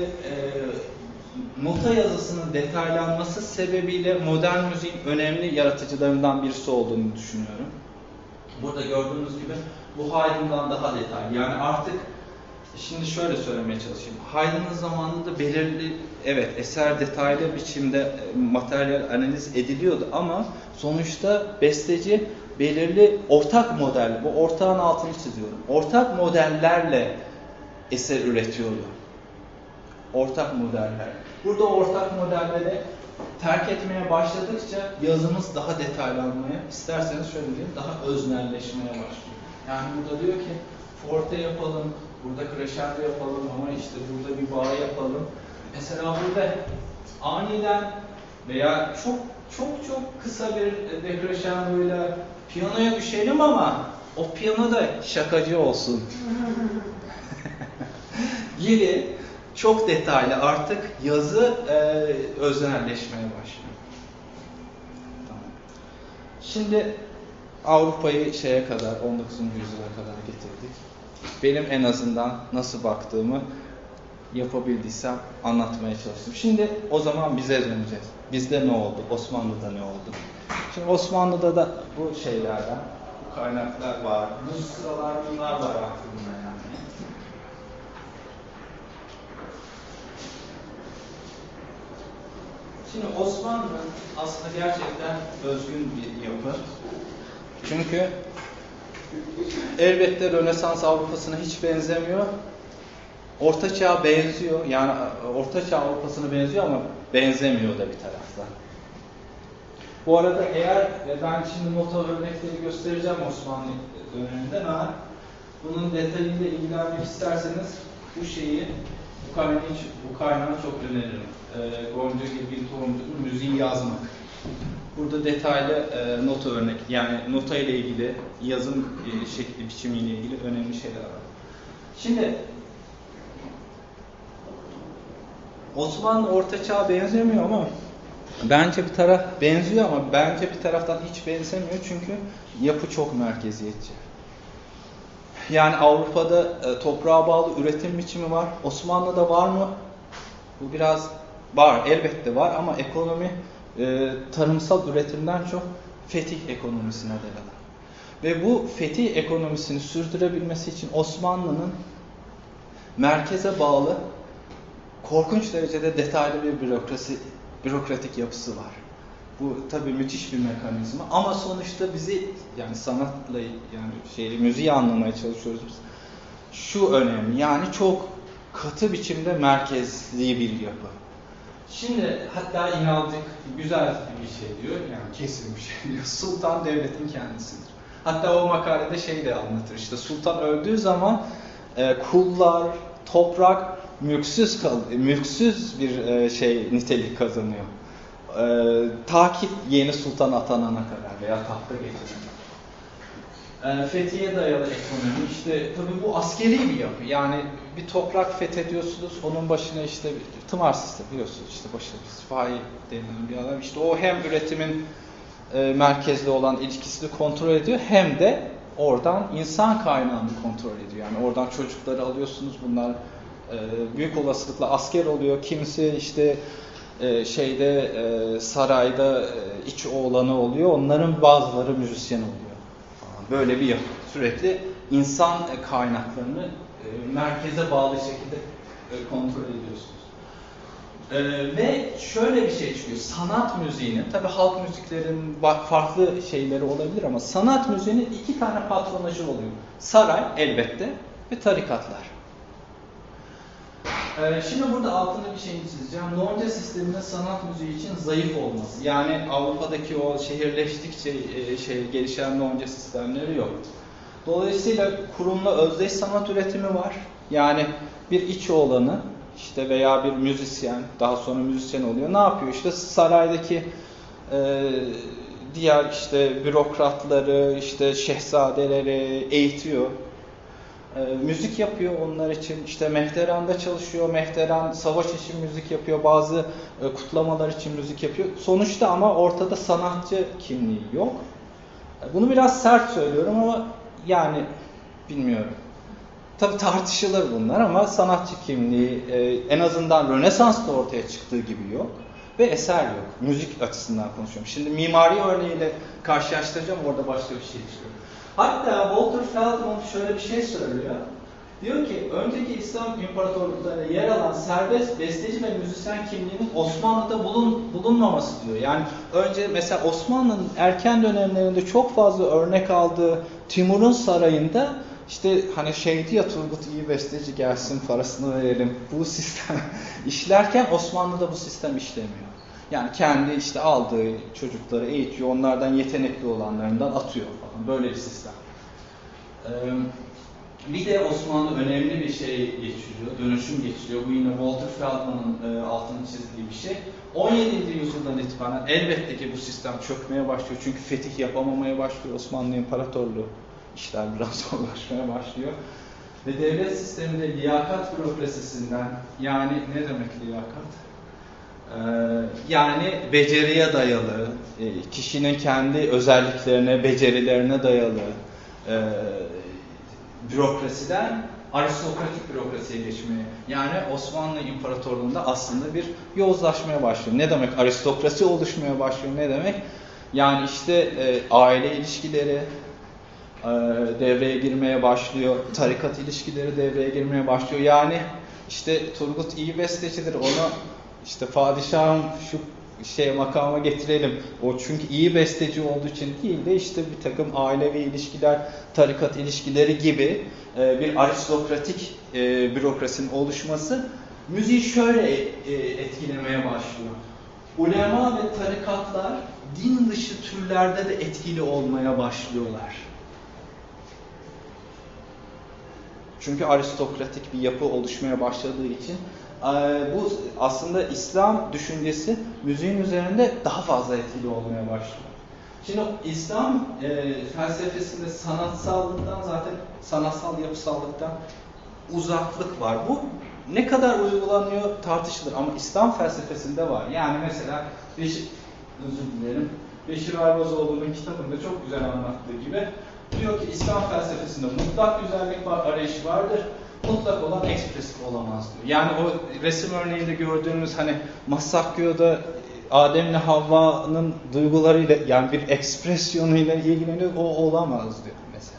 nota yazısının detaylanması sebebiyle modern müziğin önemli yaratıcılarından birisi olduğunu düşünüyorum. Burada gördüğünüz gibi bu Haydn'dan daha detaylı. Yani artık şimdi şöyle söylemeye çalışayım. Haydn'ın zamanında belirli, evet, eser detaylı biçimde materyal analiz ediliyordu ama sonuçta besteci belirli ortak model, bu ortağın altını çiziyorum. Ortak modellerle eser üretiyordu. Ortak modeller. Burada ortak modelleri terk etmeye başladıkça yazımız daha detaylanmaya, isterseniz şöyle diyeyim, daha öznelleşmeye başlıyor. Yani burada diyor ki forte yapalım, burada crescendo yapalım ama işte burada bir bağ yapalım. Mesela burada aniden veya çok kısa bir decrescendo'yla piyanoya düşelim ama o piyano da şakacı olsun. Gibi çok detaylı artık yazı öznelleşmeye başlıyor. Tamam. Şimdi Avrupa'yı şeye kadar, 19. yüzyıla kadar getirdik. Benim en azından nasıl baktığımı yapabildiysem anlatmaya çalıştım. Şimdi o zaman bize döneceğiz. Bizde ne oldu? Osmanlı'da ne oldu? Şimdi Osmanlı'da da bu şeylerden, bu kaynaklar var. Bu sıralar bunlar var aklımda yani. Şimdi Osmanlı aslında gerçekten özgün bir yapı. Çünkü elbette Rönesans Avrupa'sına hiç benzemiyor. Orta Çağ'a benziyor. Yani Orta Çağ Avrupa'sına benziyor ama benzemiyor da bir taraftan. Bu arada eğer ben şimdi nota örnekleri göstereceğim Osmanlı döneminde ama bunun detayıyla ilgilenmek isterseniz bu kaynağı çok öneririm. Gonca Gilgin Tohumcu'nun Müziği Yazmak. Burada detaylı nota örnek, yani nota ile ilgili, yazım şekli, biçimiyle ilgili önemli şeyler var. Şimdi Osmanlı Orta Çağ'a benzemiyor ama bence bir taraf benziyor ama bence bir taraftan hiç benzemiyor çünkü yapı çok merkeziyetçi. Yani Avrupa'da toprağa bağlı üretim biçimi var. Osmanlı'da var mı? Bu biraz var, elbette var ama ekonomi tarımsal üretimden çok fetih ekonomisine dayalı. Ve bu fetih ekonomisini sürdürebilmesi için Osmanlı'nın merkeze bağlı korkunç derecede detaylı bir bürokratik yapısı var. Bu tabii müthiş bir mekanizma ama sonuçta bizi yani sanatla yani müziği anlamaya çalışıyoruz biz. Şu önemli, yani çok katı biçimde merkezli bir yapı. Şimdi hatta inandık güzel bir şey diyor, yani kesin bir şey diyor. Sultan devletin kendisidir. Hatta o makalede şey de anlatır, işte sultan öldüğü zaman kullar, toprak mülksüz bir nitelik kazanıyor. Ta ki yeni sultan atanana kadar veya tahta geçene. Fethiye dayalı ekonomi, işte tabii bu askeri bir yapı. Yani bir toprak fethediyorsunuz, onun başına işte tımar sistemi biliyorsunuz, işte başına sipahi denilen bir adam. İşte o hem üretimin merkezli olan ilişkisini kontrol ediyor hem de oradan insan kaynağını kontrol ediyor. Yani oradan çocukları alıyorsunuz, bunlar büyük olasılıkla asker oluyor. Kimisi işte sarayda iç oğlanı oluyor. Onların bazıları müzisyen oluyor. Böyle bir yapı. Sürekli insan kaynaklarını merkeze bağlı şekilde kontrol ediyorsunuz. Ve şöyle bir şey çıkıyor. Sanat müziğinin, tabii halk müziklerin farklı şeyleri olabilir ama sanat müziğinin iki tane patronajı oluyor. Saray elbette ve tarikatlar. Şimdi burada altına bir şey çizeceğim. Nonce sisteminin sanat müziği için zayıf olması. Yani Avrupa'daki o şehirleştikçe gelişen nonce sistemleri yok. Dolayısıyla kurumla özdeş sanat üretimi var. Yani bir iç oğlanı işte veya bir müzisyen, daha sonra müzisyen oluyor. Ne yapıyor? İşte saraydaki diğer işte bürokratları, işte şehzadeleri eğitiyor. Müzik yapıyor onlar için. İşte Mehteran'da çalışıyor. Mehteran savaş için müzik yapıyor. Bazı kutlamalar için müzik yapıyor. Sonuçta ama ortada sanatçı kimliği yok. Bunu biraz sert söylüyorum ama yani bilmiyorum. Tabii tartışılır bunlar ama sanatçı kimliği en azından Rönesans'ta ortaya çıktığı gibi yok. Ve eser yok. Müzik açısından konuşuyorum. Şimdi mimari örneğiyle karşılaştıracağım. Orada başka bir şey çıkıyor. Hatta Walter Feldman şöyle bir şey söylüyor. Diyor ki, önceki İslam imparatorluklarında yer alan serbest besteci ve müzisyen kimliğinin Osmanlı'da bulunmaması diyor. Yani önce mesela Osmanlı'nın erken dönemlerinde çok fazla örnek aldığı Timur'un sarayında işte hani şeydi ya, Turgut iyi besteci gelsin parasını verelim. Bu sistem işlerken Osmanlı'da bu sistem işlemiyor. Yani kendi işte aldığı çocukları eğitiyor, onlardan yetenekli olanlarından atıyor falan. Böyle bir sistem. Bir de Osmanlı önemli bir şey geçiriyor, dönüşüm geçiriyor. Bu yine Walter Feldman'ın altını çizdiği bir şey. 17. yüzyıldan itibaren elbette ki bu sistem çökmeye başlıyor. Çünkü fetih yapamamaya başlıyor Osmanlı İmparatorluğu. İşler biraz zorlaşmaya başlıyor. Ve devlet sisteminde liyakat bürokrasisinden, yani ne demek liyakat? Yani beceriye dayalı, kişinin kendi özelliklerine, becerilerine dayalı bürokrasiden aristokratik bürokrasiye geçmeye, yani Osmanlı İmparatorluğu'nda aslında bir yozlaşmaya başlıyor. Ne demek aristokrasi oluşmaya başlıyor, ne demek? Yani işte aile ilişkileri devreye girmeye başlıyor, tarikat ilişkileri devreye girmeye başlıyor. Yani işte Turgut iyi bestecidir, onu işte padişahım şu makama getirelim. O çünkü iyi besteci olduğu için değil de işte bir takım ailevi ilişkiler, tarikat ilişkileri gibi bir aristokratik bürokrasinin oluşması müziği şöyle etkilemeye başlıyor. Ulema ve tarikatlar din dışı türlerde de etkili olmaya başlıyorlar. Çünkü aristokratik bir yapı oluşmaya başladığı için bu aslında İslam düşüncesi müziğin üzerinde daha fazla etkili olmaya başlıyor. Şimdi İslam felsefesinde sanatsallıktan, zaten sanatsal yapısallıktan uzaklık var. Bu ne kadar uygulanıyor tartışılır ama İslam felsefesinde var. Yani mesela Beşir Ayvazoğlu'nun kitabında çok güzel anlattığı gibi diyor ki İslam felsefesinde mutlak güzellik arayışı vardır. Mutlak olan ekspresif olamaz diyor. Yani o resim örneğinde gördüğümüz hani Massaccio'da Adem'le Havva'nın duygularıyla, yani bir ekspresyonuyla ilgileniyor, o olamaz diyor mesela.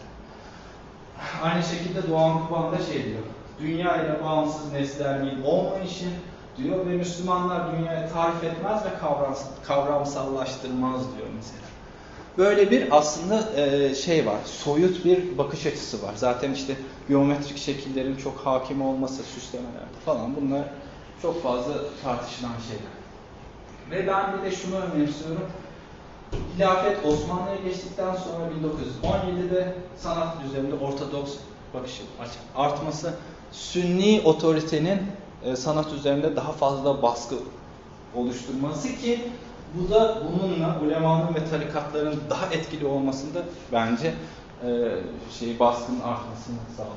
Aynı şekilde Doğan Kuban da şey diyor. Dünya ile bağımsız nesnelliğin olmayışı diyor ve Müslümanlar dünyayı tarif etmez ve kavramsallaştırmaz diyor mesela. Böyle bir aslında şey var, soyut bir bakış açısı var. Zaten işte geometrik şekillerin çok hakim olması, süslemelerde falan, bunlar çok fazla tartışılan şeyler. Ve ben bir de şunu önemsiyorum. Hilafet Osmanlı'ya geçtikten sonra 1917'de sanat üzerinde ortodoks bakışın artması, Sünni otoritenin sanat üzerinde daha fazla baskı oluşturması ki bu da bununla ulemanın ve tarikatların daha etkili olmasında bence baskının artmasını sağlıyor.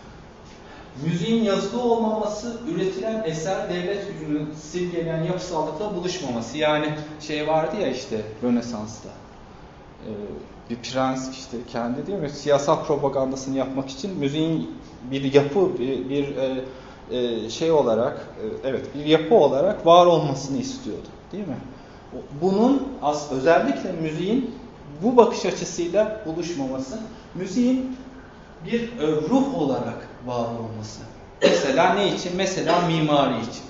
Müziğin yazılı olmaması, üretilen eser devlet gücünü simgeleyen yapısallıkla buluşmaması. Yani şey vardı ya işte Rönesans'ta. Bir prens işte kendi değil mi? Siyasal propagandasını yapmak için müziğin bir yapı, bir şey olarak, evet bir yapı olarak var olmasını istiyordu. Değil mi? Bunun özellikle müziğin bu bakış açısıyla buluşmaması, müziğin bir ruh olarak var olması. Mesela ne için? Mesela mimari için.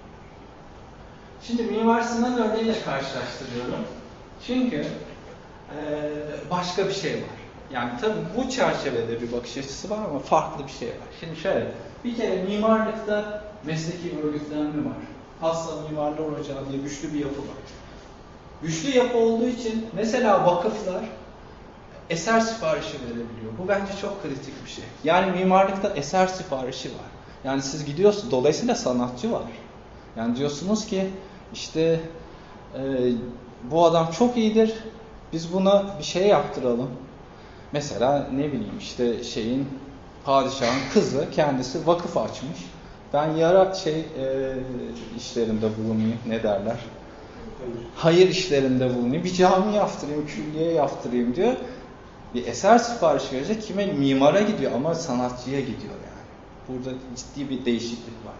Şimdi Mimar Sinan örneğiyle karşılaştırıyorum. Çünkü başka bir şey var. Yani tabii bu çerçevede bir bakış açısı var ama farklı bir şey var. Şimdi şöyle, bir kere mimarlıkta mesleki örgütlenme var. Hassa Mimarlar Ocağı diye güçlü bir yapı var. Güçlü yapı olduğu için mesela vakıflar eser siparişi verebiliyor. Bu bence çok kritik bir şey. Yani mimarlıkta eser siparişi var. Yani siz gidiyorsunuz, dolayısıyla sanatçı var. Yani diyorsunuz ki işte bu adam çok iyidir, biz buna bir şey yaptıralım. Mesela ne bileyim işte padişahın kızı kendisi vakıf açmış. Ben yara işlerinde bulunayım, ne derler? Hayır işlerinde bulunayım, bir cami yaptırayım, külliye yaptırayım diyor. Bir eser sipariş verecek, kime? Mimara gidiyor ama sanatçıya gidiyor yani. Burada ciddi bir değişiklik var.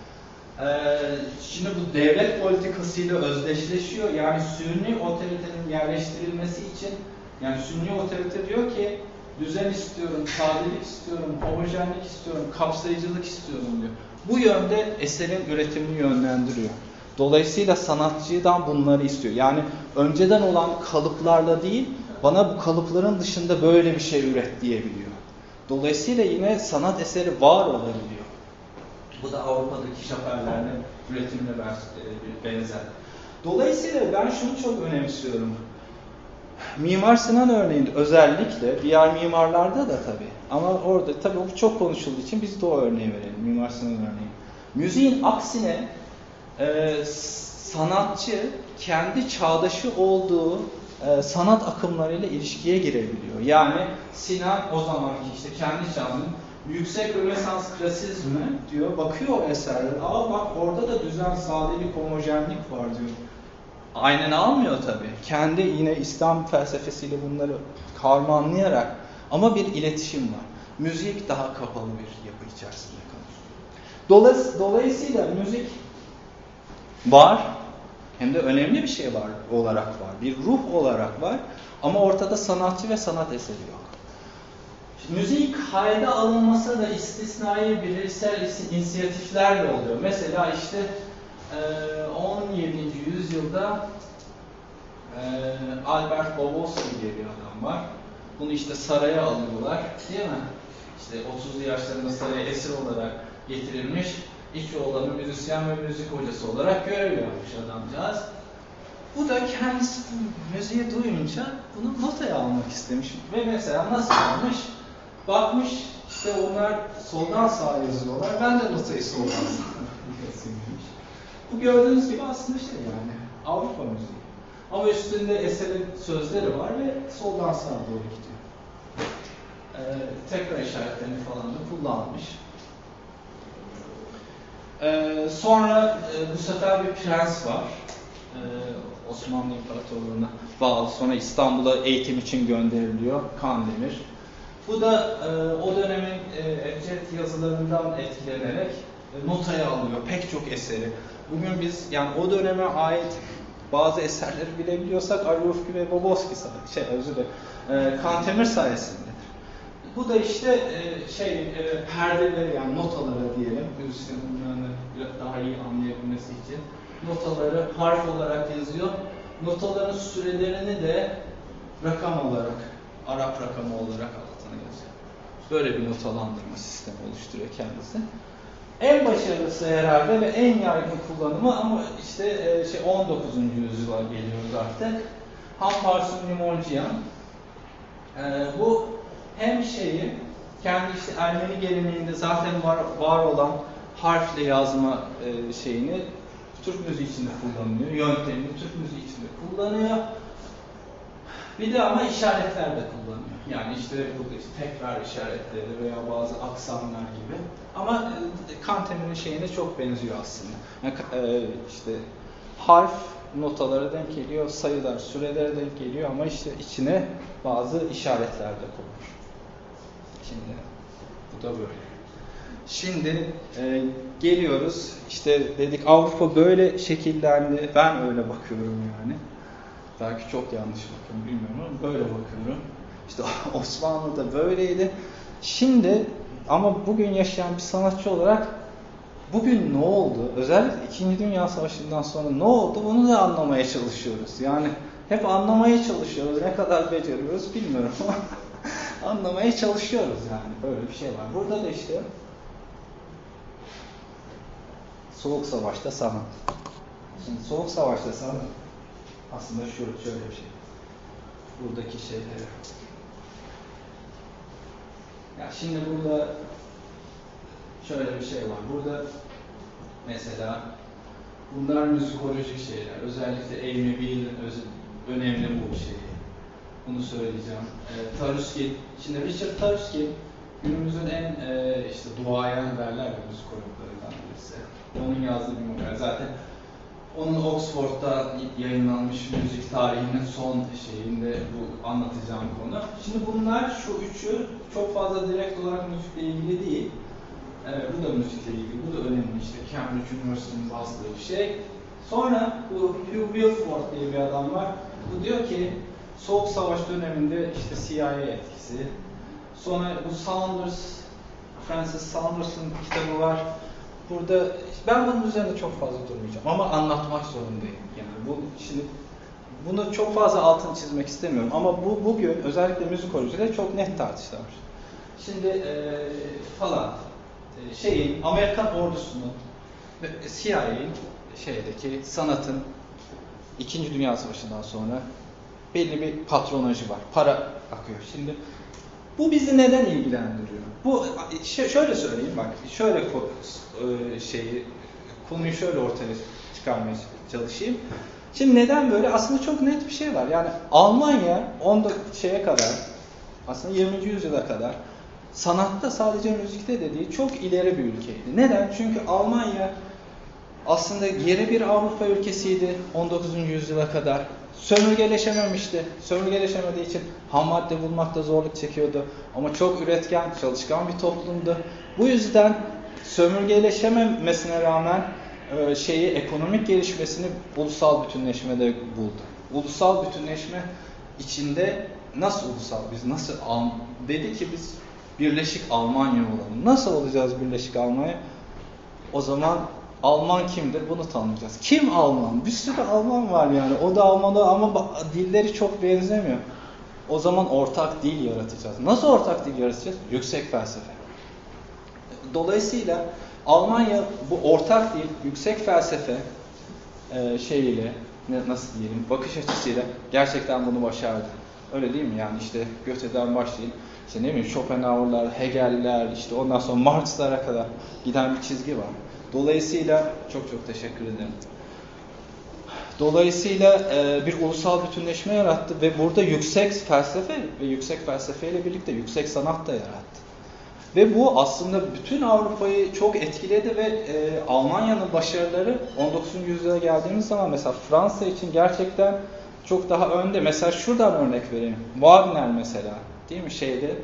Şimdi bu devlet politikasıyla özdeşleşiyor. Yani Sünni otoritenin yerleştirilmesi için, yani Sünni otorite diyor ki Düzen istiyorum, sadelik istiyorum, homojenlik istiyorum, kapsayıcılık istiyorum diyor. Bu yönde eserin üretimini yönlendiriyor. Dolayısıyla sanatçıdan bunları istiyor. Yani önceden olan kalıplarla değil, bana bu kalıpların dışında böyle bir şey üret diyebiliyor. Dolayısıyla yine sanat eseri var olabiliyor. Bu da Avrupa'daki şaperlerle üretimine benzer. Dolayısıyla ben şunu çok önemsiyorum. Mimar Sinan örneğinde özellikle, diğer mimarlarda da tabii. Ama orada tabii o çok konuşulduğu için biz de o örneği verelim. Mimar Sinan örneği. Müziğin aksine sanatçı kendi çağdaşı olduğu sanat akımlarıyla ilişkiye girebiliyor. Yani Sinan o zamanki işte kendi çağının yüksek Rönesans klasizmi diyor, bakıyor o eserlere. Aa bak orada da düzen, sadelik, homojenlik var diyor. Aynen almıyor tabii. Kendi yine İslam felsefesiyle bunları harmanlayarak ama bir iletişim var. Müzik daha kapalı bir yapı içerisinde kalır. Dolayısıyla müzik var, hem de önemli bir şey var olarak var. Bir ruh olarak var ama ortada sanatçı ve sanat eseri yok. Müzik kayda alınması da istisnai bireysel inisiyatiflerle oluyor. Mesela işte 17. yüzyılda Albert Bobovsky diye bir adam var. Bunu işte saraya alıyorlar, değil mi? İşte 30'lu yaşlarında saraya esir olarak getirilmiş, iki oğlanı müzisyen ve müzik hocası olarak görev yapmış adamcağız. Bu da kendisi bu müziği duyunca bunu notaya almak istemiş. Ve mesela nasıl almış? Bakmış, işte onlar soldan sağa yazıyorlar, ben de notayı soldan sağa yazayım. Bu gördüğünüz gibi aslında şey yani, Avrupa müziği. Ama üstünde eserin sözleri var ve soldan sağa doğru gidiyor. Tekrar işaretlerini falan da kullanmış. Sonra bu sefer bir prens var. Osmanlı İmparatorluğu'na bağlı. Sonra İstanbul'a eğitim için gönderiliyor. Kandemir. Bu da o dönemin Ebced yazılarından etkilenerek notaya alıyor pek çok eseri. Bugün biz yani o döneme ait bazı eserleri bilebiliyorsak Arifki ve Bobovsky Kandemir sayesindedir. Bu da işte perdeleri yani notaları diyelim müzisyenin daha iyi anlayabilmesi için notaları harf olarak yazıyor. Notaların sürelerini de rakam olarak, Arap rakamı olarak altına yazıyor. Böyle bir notalandırma sistemi oluşturuyor kendisi. En başarılısı herhalde ve en yaygın kullanımı ama işte 19. yüzyıla geliyoruz artık. Hamparsun Limonjian. Bu hem kendi işte Ermeni geleneğinde zaten var olan harfle yazma şeyini Türk müziği içinde kullanılıyor. Yöntemini Türk müziği içinde kullanıyor. Bir de ama işaretler de kullanıyor. Yani işte burada tekrar işaretleri veya bazı aksamlar gibi. Ama Kantemir'in şeyine çok benziyor aslında. Yani, işte harf notalara denk geliyor, sayılar sürelere denk geliyor ama işte içine bazı işaretler de konmuş. Şimdi bu da böyle. Şimdi geliyoruz. İşte dedik Avrupa böyle şekillendi. Ben öyle bakıyorum yani. Belki çok yanlış bakıyorum bilmiyorum ama böyle bakıyorum. İşte Osmanlı'da böyleydi. Şimdi ama bugün yaşayan bir sanatçı olarak bugün ne oldu? Özellikle 2. Dünya Savaşı'ndan sonra ne oldu? Bunu da anlamaya çalışıyoruz. Yani hep anlamaya çalışıyoruz. Ne kadar beceriyoruz bilmiyorum ama anlamaya çalışıyoruz yani. Böyle bir şey var. Burada da işte Soğuk Savaş'ta sanat. Şimdi Soğuk Savaş'ta sanat aslında şöyle bir şey. Buradaki şeyleri. Ya şimdi burada şöyle bir şey var. Burada mesela bunlar müzikolojik şeyler. Özellikle Amy Beale'in önemli bu şeyi. Bunu söyleyeceğim. Taruskin. Şimdi Richard Taruskin günümüzün en işte duayen derler ya müzikologlarından birisi. Onun yazdığı bir makale. Zaten onun Oxford'da yayınlanmış müzik tarihinin son şeyinde bu anlatacağım konu. Şimdi bunlar şu üçü çok fazla direkt olarak müzikle ilgili değil. Bu da müzikle ilgili, bu da önemli işte Cambridge Üniversitesi'nin bastığı bir şey. Sonra bu Hugh Wilford diye bir adam var. Bu diyor ki Soğuk Savaş döneminde işte CIA etkisi, Sonra bu Francis Saunders'ın kitabı var. Burada ben bunun üzerinde çok fazla durmayacağım ama anlatmak zorundayım. Yani şimdi bunu çok fazla altını çizmek istemiyorum ama bugün özellikle müzikolojide çok net tartışılır. Şimdi Amerikan ordusunun ve CIA'nin sanatın İkinci Dünya Savaşı'ndan sonra belli bir patronajı var. Para akıyor. Şimdi bu bizi neden ilgilendiriyor? Bu şöyle söyleyeyim bak. Konuyu şöyle ortaya çıkarmaya çalışayım. Şimdi neden böyle? Aslında çok net bir şey var. Yani Almanya aslında 20. yüzyıla kadar sanatta sadece müzikte de değil çok ileri bir ülkeydi. Neden? Çünkü Almanya aslında geri bir Avrupa ülkesiydi 19. yüzyıla kadar. Sömürgeleşememişti. Sömürgeleşemediği için ham madde bulmakta zorluk çekiyordu. Ama çok üretken, çalışkan bir toplumdu. Bu yüzden sömürgeleşememesine rağmen ekonomik gelişmesini ulusal bütünleşmede buldu. Ulusal bütünleşme içinde dedi ki biz Birleşik Almanya olalım. Nasıl olacağız Birleşik Almanya? O zaman Alman kimdir? Bunu tanıyacağız. Kim Alman? Bir sürü Alman var yani. O da Alman ama dilleri çok benzemiyor. O zaman ortak dil yaratacağız. Nasıl ortak dil yaratacağız? Yüksek felsefe. Dolayısıyla Almanya bu ortak dil, yüksek felsefe bakış açısıyla gerçekten bunu başardı. Öyle değil mi? Yani Goethe'den başlayın. Schopenhauer'lar, Hegel'ler, ondan sonra Marx'lara kadar giden bir çizgi var. Dolayısıyla çok teşekkür ederim. Dolayısıyla bir ulusal bütünleşme yarattı ve burada yüksek felsefeyle birlikte yüksek sanat da yarattı. Ve bu aslında bütün Avrupa'yı çok etkiledi ve Almanya'nın başarıları 19. yüzyıla geldiğimiz zaman mesela Fransa için gerçekten çok daha önde. Mesela şuradan örnek vereyim. Wagner mesela, değil mi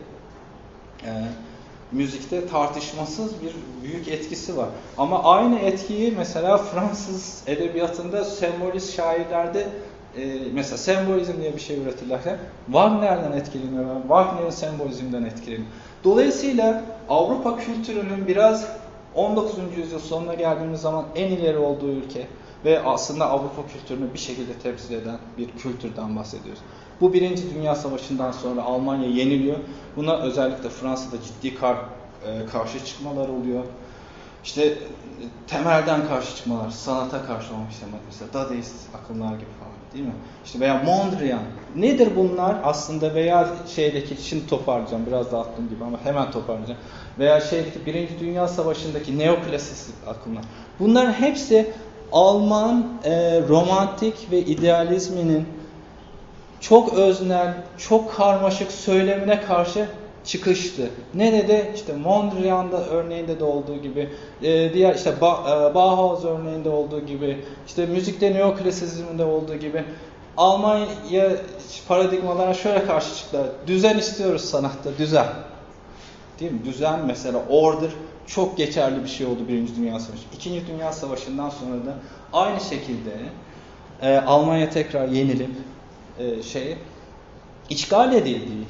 müzikte tartışmasız bir büyük etkisi var. Ama aynı etkiyi mesela Fransız edebiyatında sembolist şairlerde mesela sembolizm diye bir şey üretirlerken Wagner'den etkileniyor. Wagner'in sembolizmden etkileniyor. Dolayısıyla Avrupa kültürünün biraz 19. yüzyıl sonuna geldiğimiz zaman en ileri olduğu ülke ve aslında Avrupa kültürünü bir şekilde temsil eden bir kültürden bahsediyoruz. Bu Birinci Dünya Savaşı'ndan sonra Almanya yeniliyor. Buna özellikle Fransa'da ciddi karşı çıkmalar oluyor. Temelden karşı çıkmalar, sanata karşı olmuş mesela Dadaist akımlar gibi falan, değil mi? Veya Mondrian. Nedir bunlar aslında veya şimdi toparlayacağım, biraz dağıttığım gibi ama hemen toparlayacağım. Veya Birinci Dünya Savaşı'ndaki neoklasik akımlar. Bunların hepsi Alman romantik ve idealizminin çok öznel, çok karmaşık söylemine karşı çıkıştı. Nerede? Mondrian'da örneğinde de olduğu gibi, diğer Bauhaus örneğinde olduğu gibi, müzikte neoklasizmde olduğu gibi Almanya paradigmalarına şöyle karşı çıktılar. Düzen istiyoruz sanatta, düzen. Değil mi? Düzen mesela, order çok geçerli bir şey oldu Birinci Dünya Savaşı. İkinci Dünya Savaşı'ndan sonra da aynı şekilde Almanya tekrar yenilip işgal edildiği.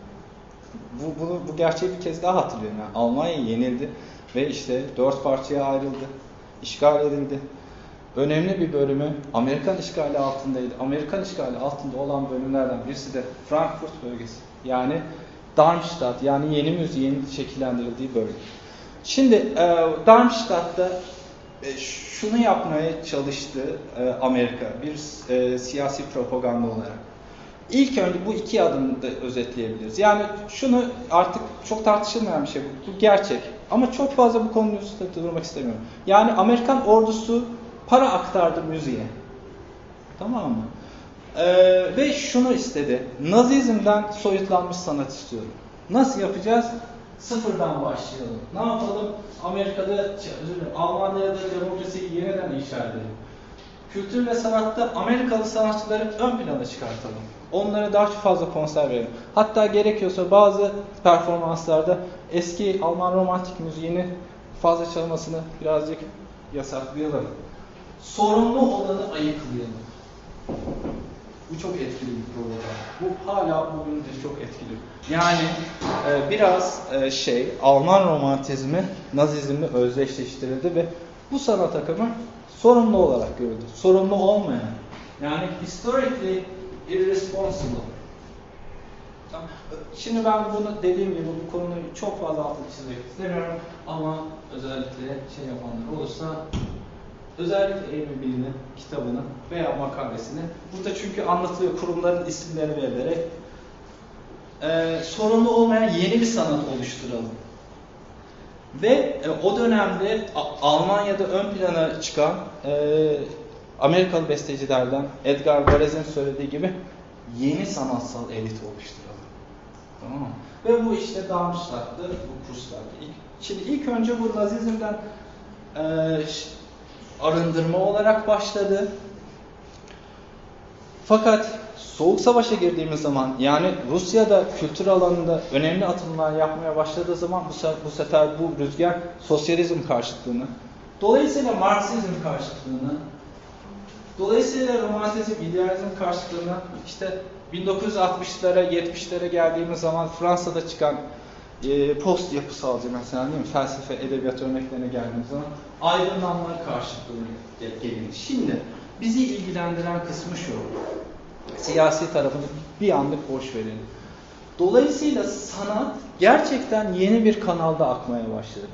Bu gerçeği bir kez daha hatırlıyorum. Yani Almanya yenildi ve 4 parçaya ayrıldı. İşgal edildi. Önemli bir bölümü Amerikan işgali altındaydı. Amerikan işgali altında olan bölümlerden birisi de Frankfurt bölgesi. Yani Darmstadt, yani yeni müziğin şekillendirildiği bölge. Şimdi Darmstadt'ta şunu yapmaya çalıştı Amerika bir siyasi propaganda olarak. İlk önce bu iki adımı da özetleyebiliriz. Yani şunu artık çok tartışılmayan bir şey bu gerçek. Ama çok fazla bu konunun üstünde durmak istemiyorum. Yani Amerikan ordusu para aktardı müziğe. Tamam mı? Ve şunu istedi. Nazizmden soyutlanmış sanat istiyorum. Nasıl yapacağız? Sıfırdan başlayalım. Ne yapalım? Almanya'da demokrasiyi yeniden inşa edelim. Kültür ve sanatta Amerikalı sanatçıları ön plana çıkartalım. Onlara daha fazla konser verelim. Hatta gerekiyorsa bazı performanslarda eski Alman romantik müziğini fazla çalmasını birazcık yasaklayalım. Sorumlu olanı ayıklayalım. Bu çok etkili bir program. Bu hala bugün de çok etkili. Yani biraz Alman romantizmi Nazizmle özdeşleştirildi ve bu sanat akımı sorumlu olarak görüldü. Sorumlu olmayan, yani historically irresponsible. Tamam. Şimdi ben bunu dediğim gibi bu konuyu çok fazla altını çizmek istemiyorum ama özellikle yapanlar olursa özellikle Amy Bill'in kitabını veya makalesini burada çünkü anlatılıyor, kurumların isimlerini vererek sorumlu olmayan yeni bir sanat oluşturalım. Ve o dönemde Almanya'da ön plana çıkan Amerikalı bestecilerden Edgar Varèse'in söylediği gibi yeni sanatsal elit oluşturalım. Tamam mı? Ve bu işte Darmstadt'tı, bu kurslarda. Şimdi ilk önce bu Nazizm'den arındırma olarak başladı. Fakat Soğuk Savaş'a girdiğimiz zaman, yani Rusya'da kültür alanında önemli atılımlar yapmaya başladığı zaman bu sefer bu rüzgar sosyalizm karşıtlığını, dolayısıyla Marksizm karşıtlığını, dolayısıyla romantizm, idealizm karşıtlığını, işte 1960'lara, 70'lere geldiğimiz zaman Fransa'da çıkan post yapısalcı mesela, değil mi? Felsefe, edebiyat örneklerine geldiğimiz zaman aydınlanma karşıtlığına gelindi. Şimdi bizi ilgilendiren kısmı şu. Siyasi tarafını bir anlık boş verelim. Dolayısıyla sanat gerçekten yeni bir kanalda akmaya başladı.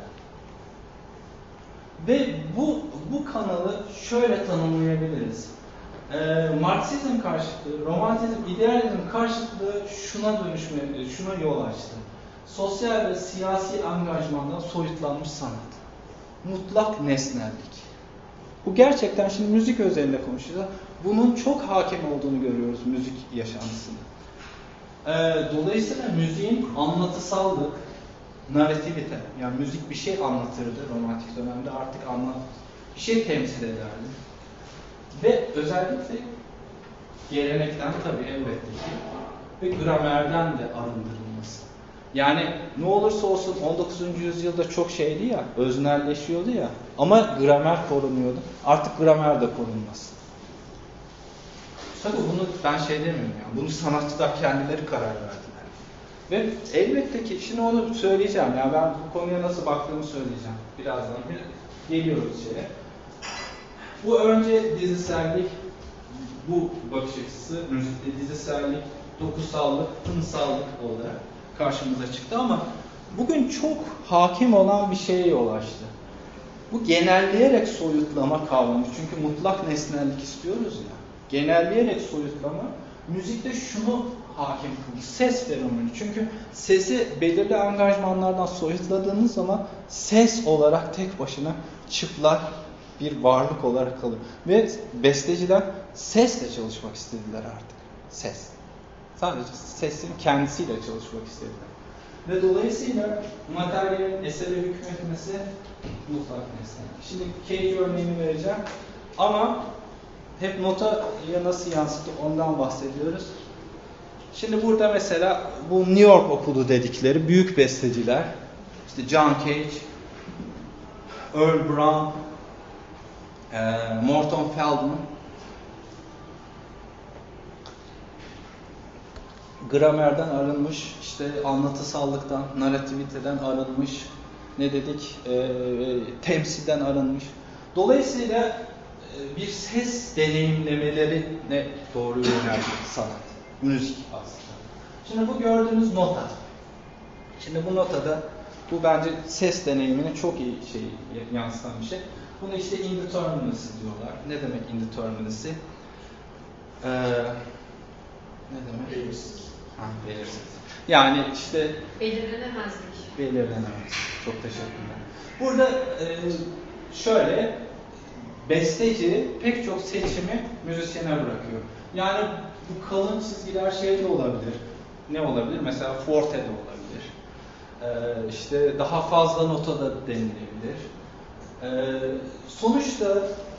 Ve bu kanalı şöyle tanımlayabiliriz. Marksizm karşıtlığı, romantizm, idealizm karşıtlığı şuna yol açtı. Sosyal ve siyasi angajmandan soyutlanmış sanat. Mutlak nesnellik. Bu gerçekten, şimdi müzik özelinde konuşacağız. Bunun çok hakim olduğunu görüyoruz müzik yaşantısında. Dolayısıyla müziğin anlatısallık, narrativite, yani müzik bir şey anlatırdı romantik dönemde, artık bir şey temsil ederdi. Ve özellikle gelenekten tabii elbette ki ve gramerden de arındırılması. Yani ne olursa olsun 19. yüzyılda çok şeydi ya, öznelleşiyordu ya, ama gramer korunuyordu. Artık gramer de korunmaz. Tabii bunu ben demiyorum yani. Bunu sanatçılar kendileri karar verdiler. Ve elbette ki şimdi onu söyleyeceğim. Yani ben bu konuya nasıl baktığımı söyleyeceğim. Birazdan geliyoruz şeye. Bu önce dizisellik, bu bakış açısı, müzikte dizisellik, dokusallık, tınsallık olarak karşımıza çıktı ama bugün çok hakim olan bir şeye yol açtı. Bu genelleyerek soyutlama kavramı. Çünkü mutlak nesnellik istiyoruz ya. Genelleyerek soyutlama, müzikte şunu hakim kılıyor. Ses fenomeni. Çünkü sesi belirli angajmanlardan soyutladığınız zaman ses olarak tek başına çıplak bir varlık olarak kalıyor. Ve besteciler sesle çalışmak istediler artık. Ses. Sadece sesin kendisiyle çalışmak istediler. Ve dolayısıyla materyalin esere hükmetmesi mutlak nesne. Şimdi Cage örneğini vereceğim. Ama hep notaya nasıl yansıttı ondan bahsediyoruz. Şimdi burada mesela bu New York okulu dedikleri büyük besteciler, işte John Cage, Earl Brown, Morton Feldman, gramerden arınmış, işte anlatısallıktan, narrativiteden arınmış, ne dedik, temsilden arınmış. Dolayısıyla bir ses deneyimlemelerine doğru yöneldi sanat, müzik aslında. Şimdi bu gördüğünüz nota. Şimdi bu notada, bu bence ses deneyimini çok iyi yansıtan bir şey. Bunu işte indeterminacy diyorlar. Ne demek indeterminacy? Ne demek? Belirsiz. Belirsiz. Yani işte belirlenemezlik. Belirlenemez. Çok teşekkürler. Burada şöyle, besteci pek çok seçimi müzisyene bırakıyor. Yani bu kalın çizgiler de olabilir. Ne olabilir? Mesela forte de olabilir. İşte daha fazla nota da denilebilir. Sonuçta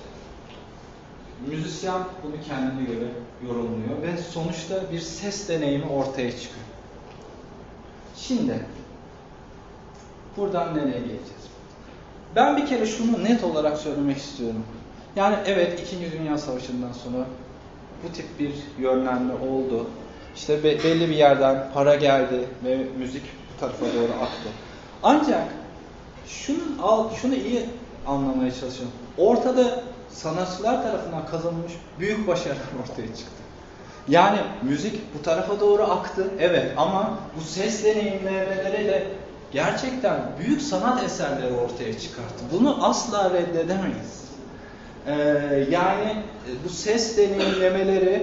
müzisyen bunu kendine göre yorumluyor ve sonuçta bir ses deneyimi ortaya çıkıyor. Şimdi buradan nereye geleceğiz? Ben bir kere şunu net olarak söylemek istiyorum. Yani evet 2. Dünya Savaşı'ndan sonra bu tip bir yönlenme oldu. İşte belli bir yerden para geldi ve müzik bu tarafa doğru aktı. Ancak şunu iyi anlamaya çalışıyorum. Ortada sanatçılar tarafından kazanılmış büyük başarılar ortaya çıktı. Yani müzik bu tarafa doğru aktı, evet, ama bu ses deneyimlemeleri de gerçekten büyük sanat eserleri ortaya çıkarttı. Bunu asla reddedemeyiz. Yani bu ses deneyimlemeleri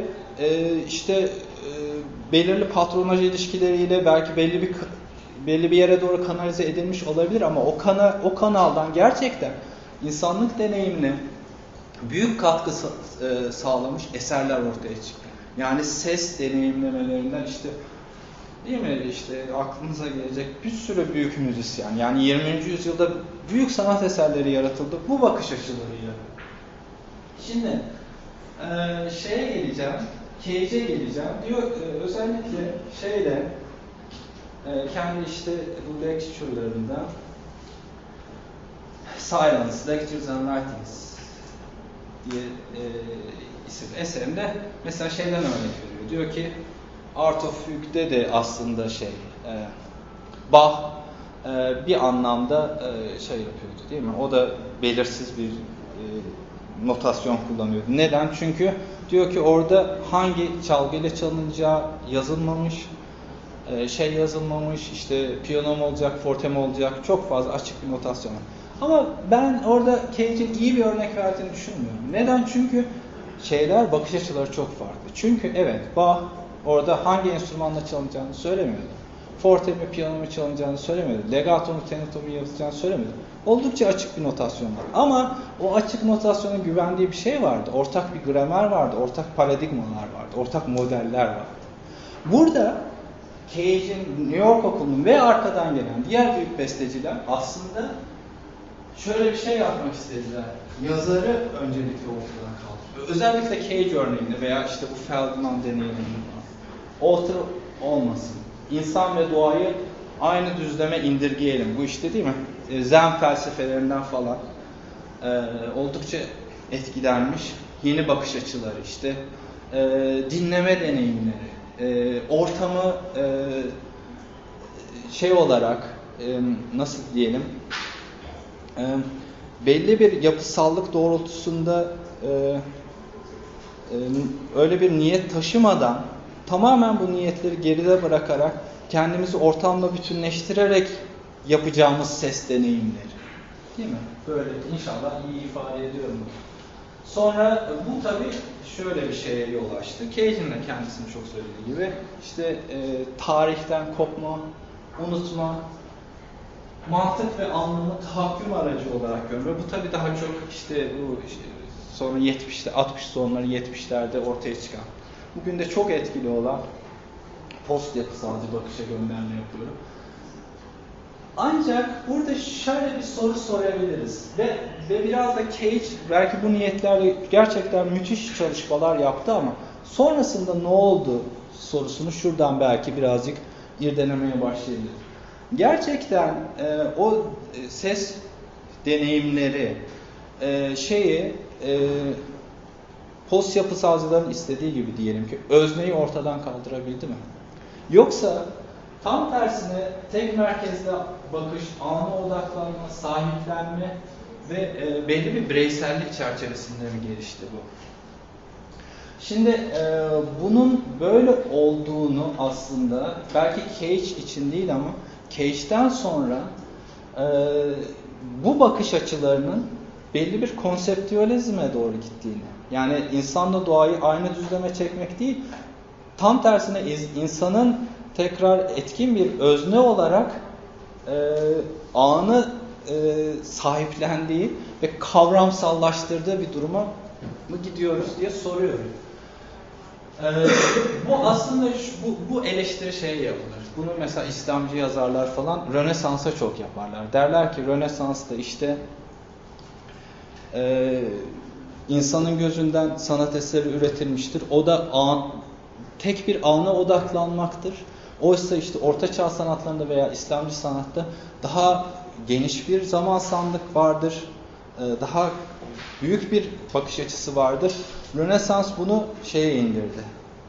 belirli patronaj ilişkileriyle belki belli bir yere doğru kanalize edilmiş olabilir ama o kanaldan gerçekten insanlık deneyimine büyük katkı sağlamış eserler ortaya çıktı. Yani ses deneyimlemelerinden değil mi, aklınıza gelecek bir sürü büyük müzisyen, yani 20. yüzyılda büyük sanat eserleri yaratıldı bu bakış açılarıyla. Şimdi şeye geleceğim, Cage'e geleceğim. Diyor özellikle kendi bu lecture'larında Silence, Lectures and Writings diye isim eserinde mesela şeyden örnek veriyor. Diyor ki Art of Fugue'de de aslında Bach bir anlamda yapıyordu değil mi? O da belirsiz bir notasyon kullanıyordu. Neden? Çünkü diyor ki orada hangi çalgıyla çalınacağı yazılmamış, yazılmamış, piyano mu olacak, forte mi olacak, çok fazla açık bir notasyon var. Ama ben orada Cage'in iyi bir örnek verdiğini düşünmüyorum. Neden? Çünkü bakış açıları çok farklı. Çünkü evet, Bach orada hangi enstrümanla çalınacağını söylemiyordu. Forte mi, piyano mu çalınacağını söylemiyordu. Legato mu, tenuto mu yapılacağını söylemiyordu. Oldukça açık bir notasyon var. Ama o açık notasyonun güvendiği bir şey vardı. Ortak bir gramer vardı, ortak paradigmalar vardı, ortak modeller vardı. Burada Cage'in, New York Okulu'nun ve arkadan gelen diğer büyük besteciler aslında şöyle bir şey yapmak istediler. Yazarı öncelikle ortadan kaldırıyor. Özellikle Cage örneğinde veya bu Feldman deneyiminde author olmasın. İnsan ve doğayı aynı düzleme indirgeyelim. Bu değil mi? Zen felsefelerinden falan oldukça etkilenmiş. Yeni bakış açıları dinleme deneyimleri, ortamı olarak nasıl diyelim, belli bir yapısallık doğrultusunda öyle bir niyet taşımadan tamamen bu niyetleri geride bırakarak kendimizi ortamla bütünleştirerek yapacağımız ses deneyimleri. Değil mi? Böyle inşallah iyi ifade ediyorum. Sonra bu tabii şöyle bir şeye yol açtı. Cage'in de kendisinin çok söylediği gibi tarihten kopma, unutma, mantık ve anlamı tahakküm aracı olarak görüyor. Bu tabii daha çok sonra 70'te, 60 sonları 70'lerde ortaya çıkan. Bugün de çok etkili olan post yapısalcı bakışa gönderme yapıyorum. Ancak burada şöyle bir soru sorabiliriz ve biraz da Cage belki bu niyetlerle gerçekten müthiş çalışmalar yaptı ama sonrasında ne oldu sorusunu şuradan belki birazcık irdelemeye başlayabiliriz. Gerçekten o ses deneyimleri post yapısalcıların istediği gibi diyelim ki özneyi ortadan kaldırabildi mi? Yoksa tam tersine tek merkezde bakış, ana odaklanma, sahiplenme ve belli bir bireysellik çerçevesinde mi gelişti bu? Şimdi bunun böyle olduğunu aslında belki Cage için değil ama Cage'den sonra bu bakış açılarının belli bir konseptüalizme doğru gittiğini, yani insanla doğayı aynı düzleme çekmek değil, tam tersine insanın tekrar etkin bir özne olarak anı sahiplendiği ve kavramsallaştırdığı bir duruma mı gidiyoruz diye soruyorum. Bu aslında bu eleştiri yapılır. Bunu mesela İslamcı yazarlar falan Rönesans'a çok yaparlar. Derler ki Rönesans'ta insanın gözünden sanat eseri üretilmiştir. O da tek bir ana odaklanmaktır. Oysa Ortaçağ sanatlarında veya İslamcı sanatta daha geniş bir zaman sandık vardır. Daha büyük bir bakış açısı vardır. Rönesans bunu şeye indirdi.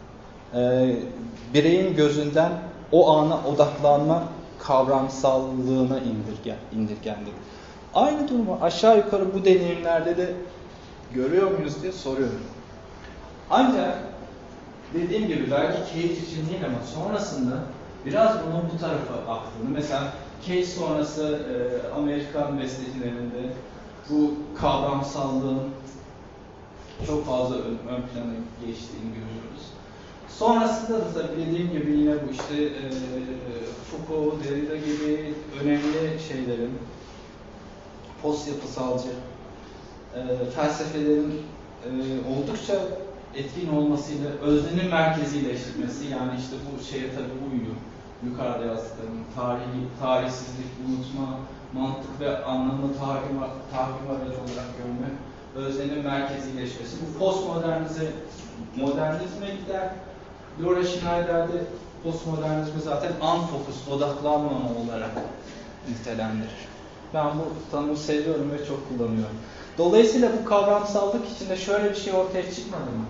Bireyin gözünden o ana odaklanma kavramsallığına indirgendi. Aynı durumu aşağı yukarı bu deneyimlerde de görüyor muyuz diye soruyorum. Ancak dediğim gibi belki Cage için değil ama sonrasında biraz bunun bu tarafa aktığını, mesela Cage sonrası Amerikan bestecilerinde bu kavramsallığın çok fazla ön plana geçtiğini görüyoruz. Sonrasında da tabii dediğim gibi yine bu işte Foucault, Derrida gibi önemli şeylerin, post yapısalcı felsefelerin oldukça etkin olmasıyla öznenin merkezileştirmesi, yani işte bu şeye tabii uyuyor. Yukarıda yazdıklarım, tarihsizlik, unutma, mantık ve anlamı tahkim aracı olarak görme, öznenin merkezileşmesi. Bu modernizme gider. Laura Schneider'de postmodernizmi zaten unfocused, odaklanmama olarak nitelendirir. Ben bu tanımı seviyorum ve çok kullanıyorum. Dolayısıyla bu kavramsallık içinde şöyle bir şey ortaya çıkmadı mı?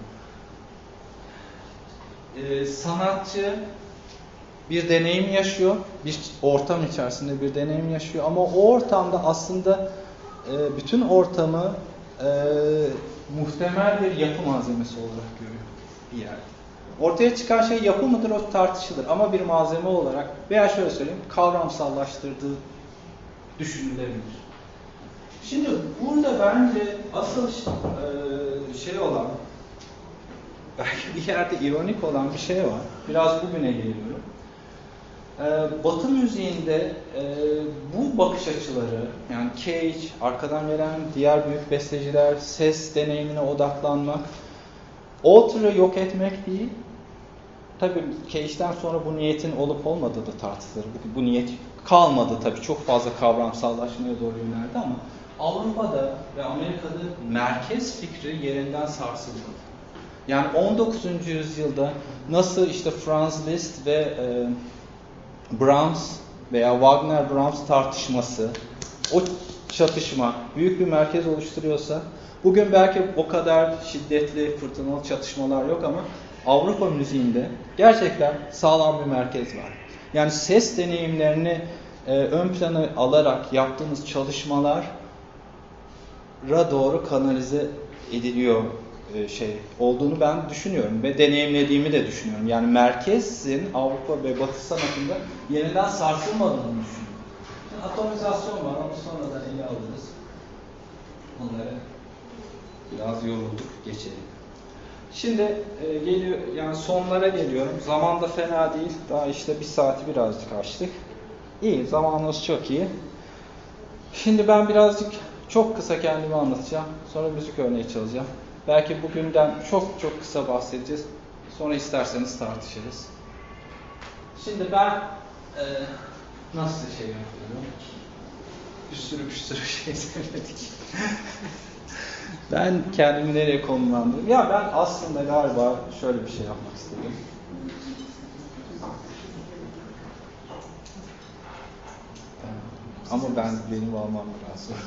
Sanatçı bir deneyim yaşıyor, bir ortam içerisinde bir deneyim yaşıyor ama o ortamda aslında bütün ortamı muhtemel bir yapı malzemesi olarak görüyor bir yerde. Ortaya çıkan şey yapı mıdır, o tartışılır ama bir malzeme olarak veya şöyle söyleyeyim, kavramsallaştırdığı düşünülebilir. Şimdi burada bence asıl şey olan, belki bir yerde ironik olan bir şey var. Biraz bugüne geliyorum. Batı müziğinde bu bakış açıları, yani Cage, arkadan gelen diğer büyük besteciler, ses deneyimine odaklanmak, Alter'ı yok etmek değil. Tabii Cage'den sonra bu niyetin olup olmadığı da tartışılır. Bu niyet kalmadı tabii. Çok fazla kavramsallaşmaya doğru yöneldi ama Avrupa'da ve Amerika'da merkez fikri yerinden sarsılmadı. Yani 19. yüzyılda nasıl işte Franz Liszt ve Brahms veya Wagner-Brahms tartışması, o çatışma büyük bir merkez oluşturuyorsa, bugün belki o kadar şiddetli, fırtınalı çatışmalar yok ama Avrupa müziğinde gerçekten sağlam bir merkez var. Yani ses deneyimlerini ön plana alarak yaptığımız çalışmalara doğru kanalize ediliyor olduğunu ben düşünüyorum ve deneyimlediğimi de düşünüyorum. Yani merkezin Avrupa ve Batı sanatında yeniden sarsılmadığını düşünüyorum. Yani atomizasyon var, onu sonradan ele alırız. Onları biraz yorulduk, geçelim. Şimdi geliyor, yani sonlara geliyorum. Zaman da fena değil. Daha işte bir saati birazcık açtık. İyi, zamanımız çok iyi. Şimdi ben birazcık çok kısa kendimi anlatacağım. Sonra müzik örneği çalacağım. Belki bugünden çok çok kısa bahsedeceğiz. Sonra isterseniz tartışırız. Şimdi ben nasıl şey yapıyorum? Bir sürü şey söyledik. Ben kendimi nereye konumlandırdım? Ya ben aslında galiba şöyle bir şey yapmak istedim. Ama benim almam biraz zor.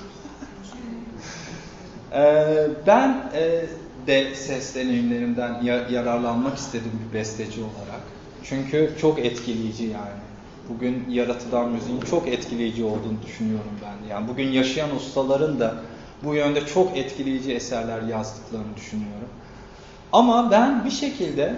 Ben de ses deneyimlerimden yararlanmak istedim bir besteci olarak. Çünkü çok etkileyici yani. Bugün yaratılan müziğin çok etkileyici olduğunu düşünüyorum ben. Yani bugün yaşayan ustaların da bu yönde çok etkileyici eserler yazdıklarını düşünüyorum. Ama ben bir şekilde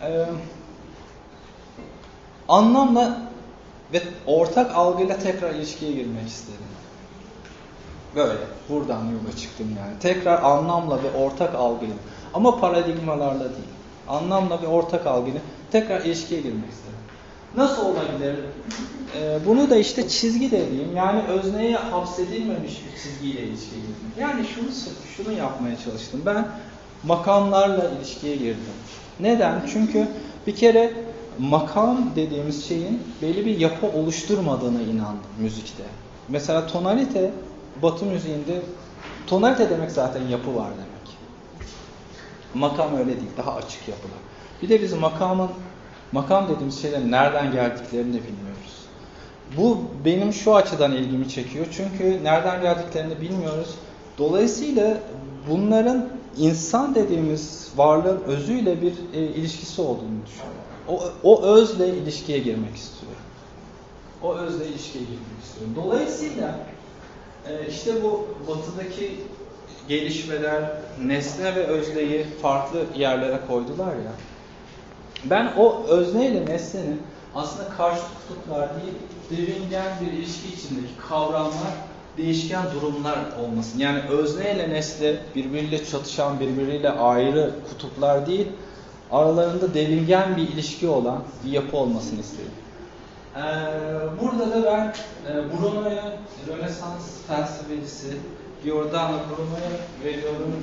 anlamla ve ortak algıyla tekrar ilişkiye girmek istedim. Böyle, buradan yola çıktım yani. Tekrar anlamla ve ortak algıyla. Ama paradigmalarla değil. Anlamla ve ortak algıyla tekrar ilişkiye girmek istedim. Nasıl olabilir? Bunu da işte çizgi dediğim, yani özneye hapsedilmemiş bir çizgiyle ilişkiye girdim. Yani şunu yapmaya çalıştım. Ben makamlarla ilişkiye girdim. Neden? Çünkü bir kere makam dediğimiz şeyin belli bir yapı oluşturmadığına inandım müzikte. Mesela tonalite, Batı müziğinde tonalite demek zaten yapı var demek. Makam öyle değil, daha açık yapılar. Bir de biz makam dediğimiz şeylerin nereden geldiklerini de bilmiyoruz. Bu benim şu açıdan ilgimi çekiyor. Çünkü nereden geldiklerini bilmiyoruz. Dolayısıyla bunların insan dediğimiz varlığın özüyle bir ilişkisi olduğunu düşünüyorum. O özle ilişkiye girmek istiyorum. O özle ilişkiye girmek istiyorum. Dolayısıyla işte bu batıdaki gelişmeler nesne ve özneyi farklı yerlere koydular ya. Ben o özneyle nesnenin aslında karşı kutuplar değil, devingen bir ilişki içindeki kavramlar, değişken durumlar olmasın. Yani özneyle nesne birbiriyle çatışan, birbiriyle ayrı kutuplar değil, aralarında devingen bir ilişki olan bir yapı olmasını istedim. Burada da ben Bruno'ya, Rönesans felsefecisi Giordano Bruno'ya veriyorum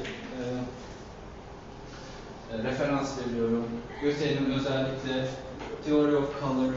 referans veriyorum. Goethe'nin özellikle Theory of Color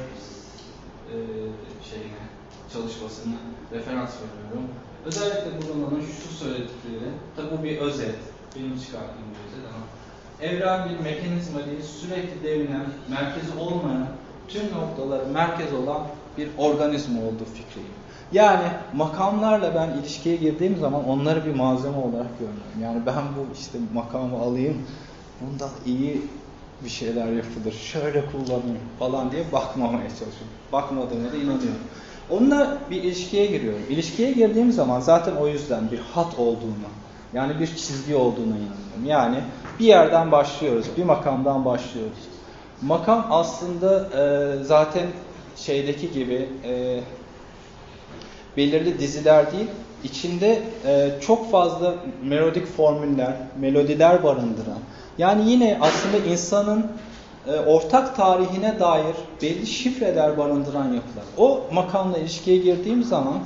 çalışmasını referans veriyorum. Özellikle Bruno'nun şu söyledikleri, tabi bu bir özet, benim çıkarttığım bir özet ama evren bir mekanizma değil, sürekli devinen, merkezi olmayan, tüm noktaları merkez olan bir organizma olduğu fikriyim. Yani makamlarla ben ilişkiye girdiğim zaman onları bir malzeme olarak görüyorum. Yani ben bu işte makamı alayım, bunda iyi bir şeyler yapılır, şöyle kullanayım falan diye bakmamaya çalışıyorum. Bakmadığıma da inanıyorum. Onunla bir ilişkiye giriyorum. İlişkiye girdiğim zaman zaten o yüzden bir hat olduğunu, yani bir çizgi olduğuna inanıyorum. Yani bir yerden başlıyoruz, bir makamdan başlıyoruz. Makam aslında zaten şeydeki gibi belirli diziler değil, içinde çok fazla melodik formüller, melodiler barındıran, yani yine aslında insanın ortak tarihine dair belli şifreler barındıran yapılar. O makamla ilişkiye girdiğim zaman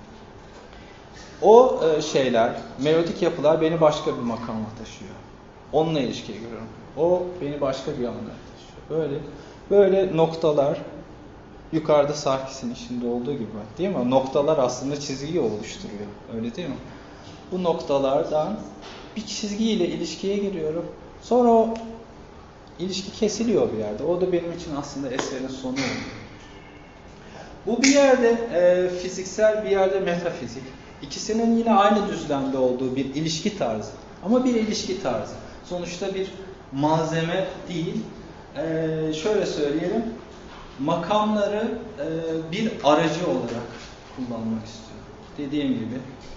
o şeyler, melodik yapılar beni başka bir makama taşıyor. Onunla ilişkiye giriyorum. O beni başka bir anlamda taşıyor. Böyle noktalar, yukarıda Sarkis'in içinde olduğu gibi, değil mi? Noktalar aslında çizgiyi oluşturuyor. Öyle değil mi? Bu noktalardan bir çizgiyle ilişkiye giriyorum. Sonra o ilişki kesiliyor bir yerde. O da benim için aslında eserin sonu oluyor. Bu bir yerde fiziksel, bir yerde metafizik. İkisinin yine aynı düzlemde olduğu bir ilişki tarzı. Ama bir ilişki tarzı. Sonuçta bir malzeme değil. Şöyle söyleyelim. Makamları bir aracı olarak kullanmak istiyorum. Dediğim gibi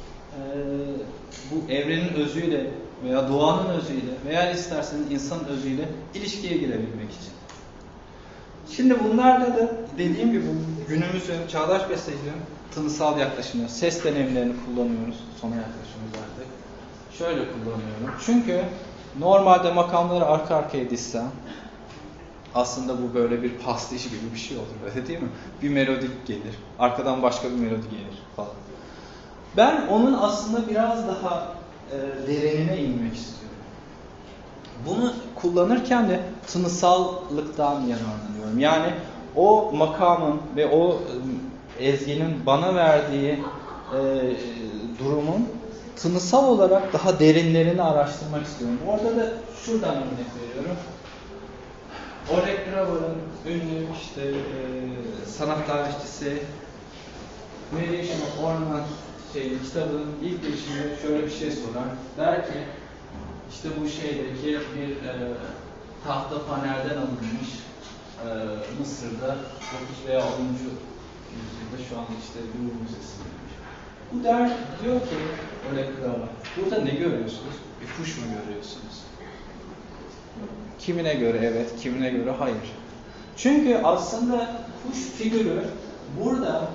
bu evrenin özüyle veya doğanın özüyle veya isterseniz insanın özüyle ilişkiye girebilmek için. Şimdi bunlarda da dediğim gibi günümüzün çağdaş bestecilerin tınısal yaklaşımı, ses denemlerini kullanıyoruz. Sona yaklaşımız artık. Şöyle kullanıyorum. Çünkü normalde makamları arka arkaya dizsem aslında bu böyle bir pastiş gibi bir şey olur, öyle değil mi? Bir melodik gelir, arkadan başka bir melodi gelir falan. Ben onun aslında biraz daha derinine inmek istiyorum. Bunu kullanırken de tınısallıktan yararlanıyorum. Yani o makamın ve o ezginin bana verdiği durumun tınısal olarak daha derinlerini araştırmak istiyorum. Orada da şuradan örnek veriyorum. Oleg Graver'ın ünlü sanat tarihçisi Variation of Ornament kitabının ilk girişinde şöyle bir şey sorar. Der ki işte bu şeydeki bir tahta panelden alınmış Mısır'da 9 veya 10. yüzyılda şu an işte Louvre Müzesi'ndeymiş. Bu diyor ki Oleg Graver, burada ne görüyorsunuz? Bir kuş mu görüyorsunuz? Kimine göre evet, kimine göre hayır. Çünkü aslında kuş figürü burada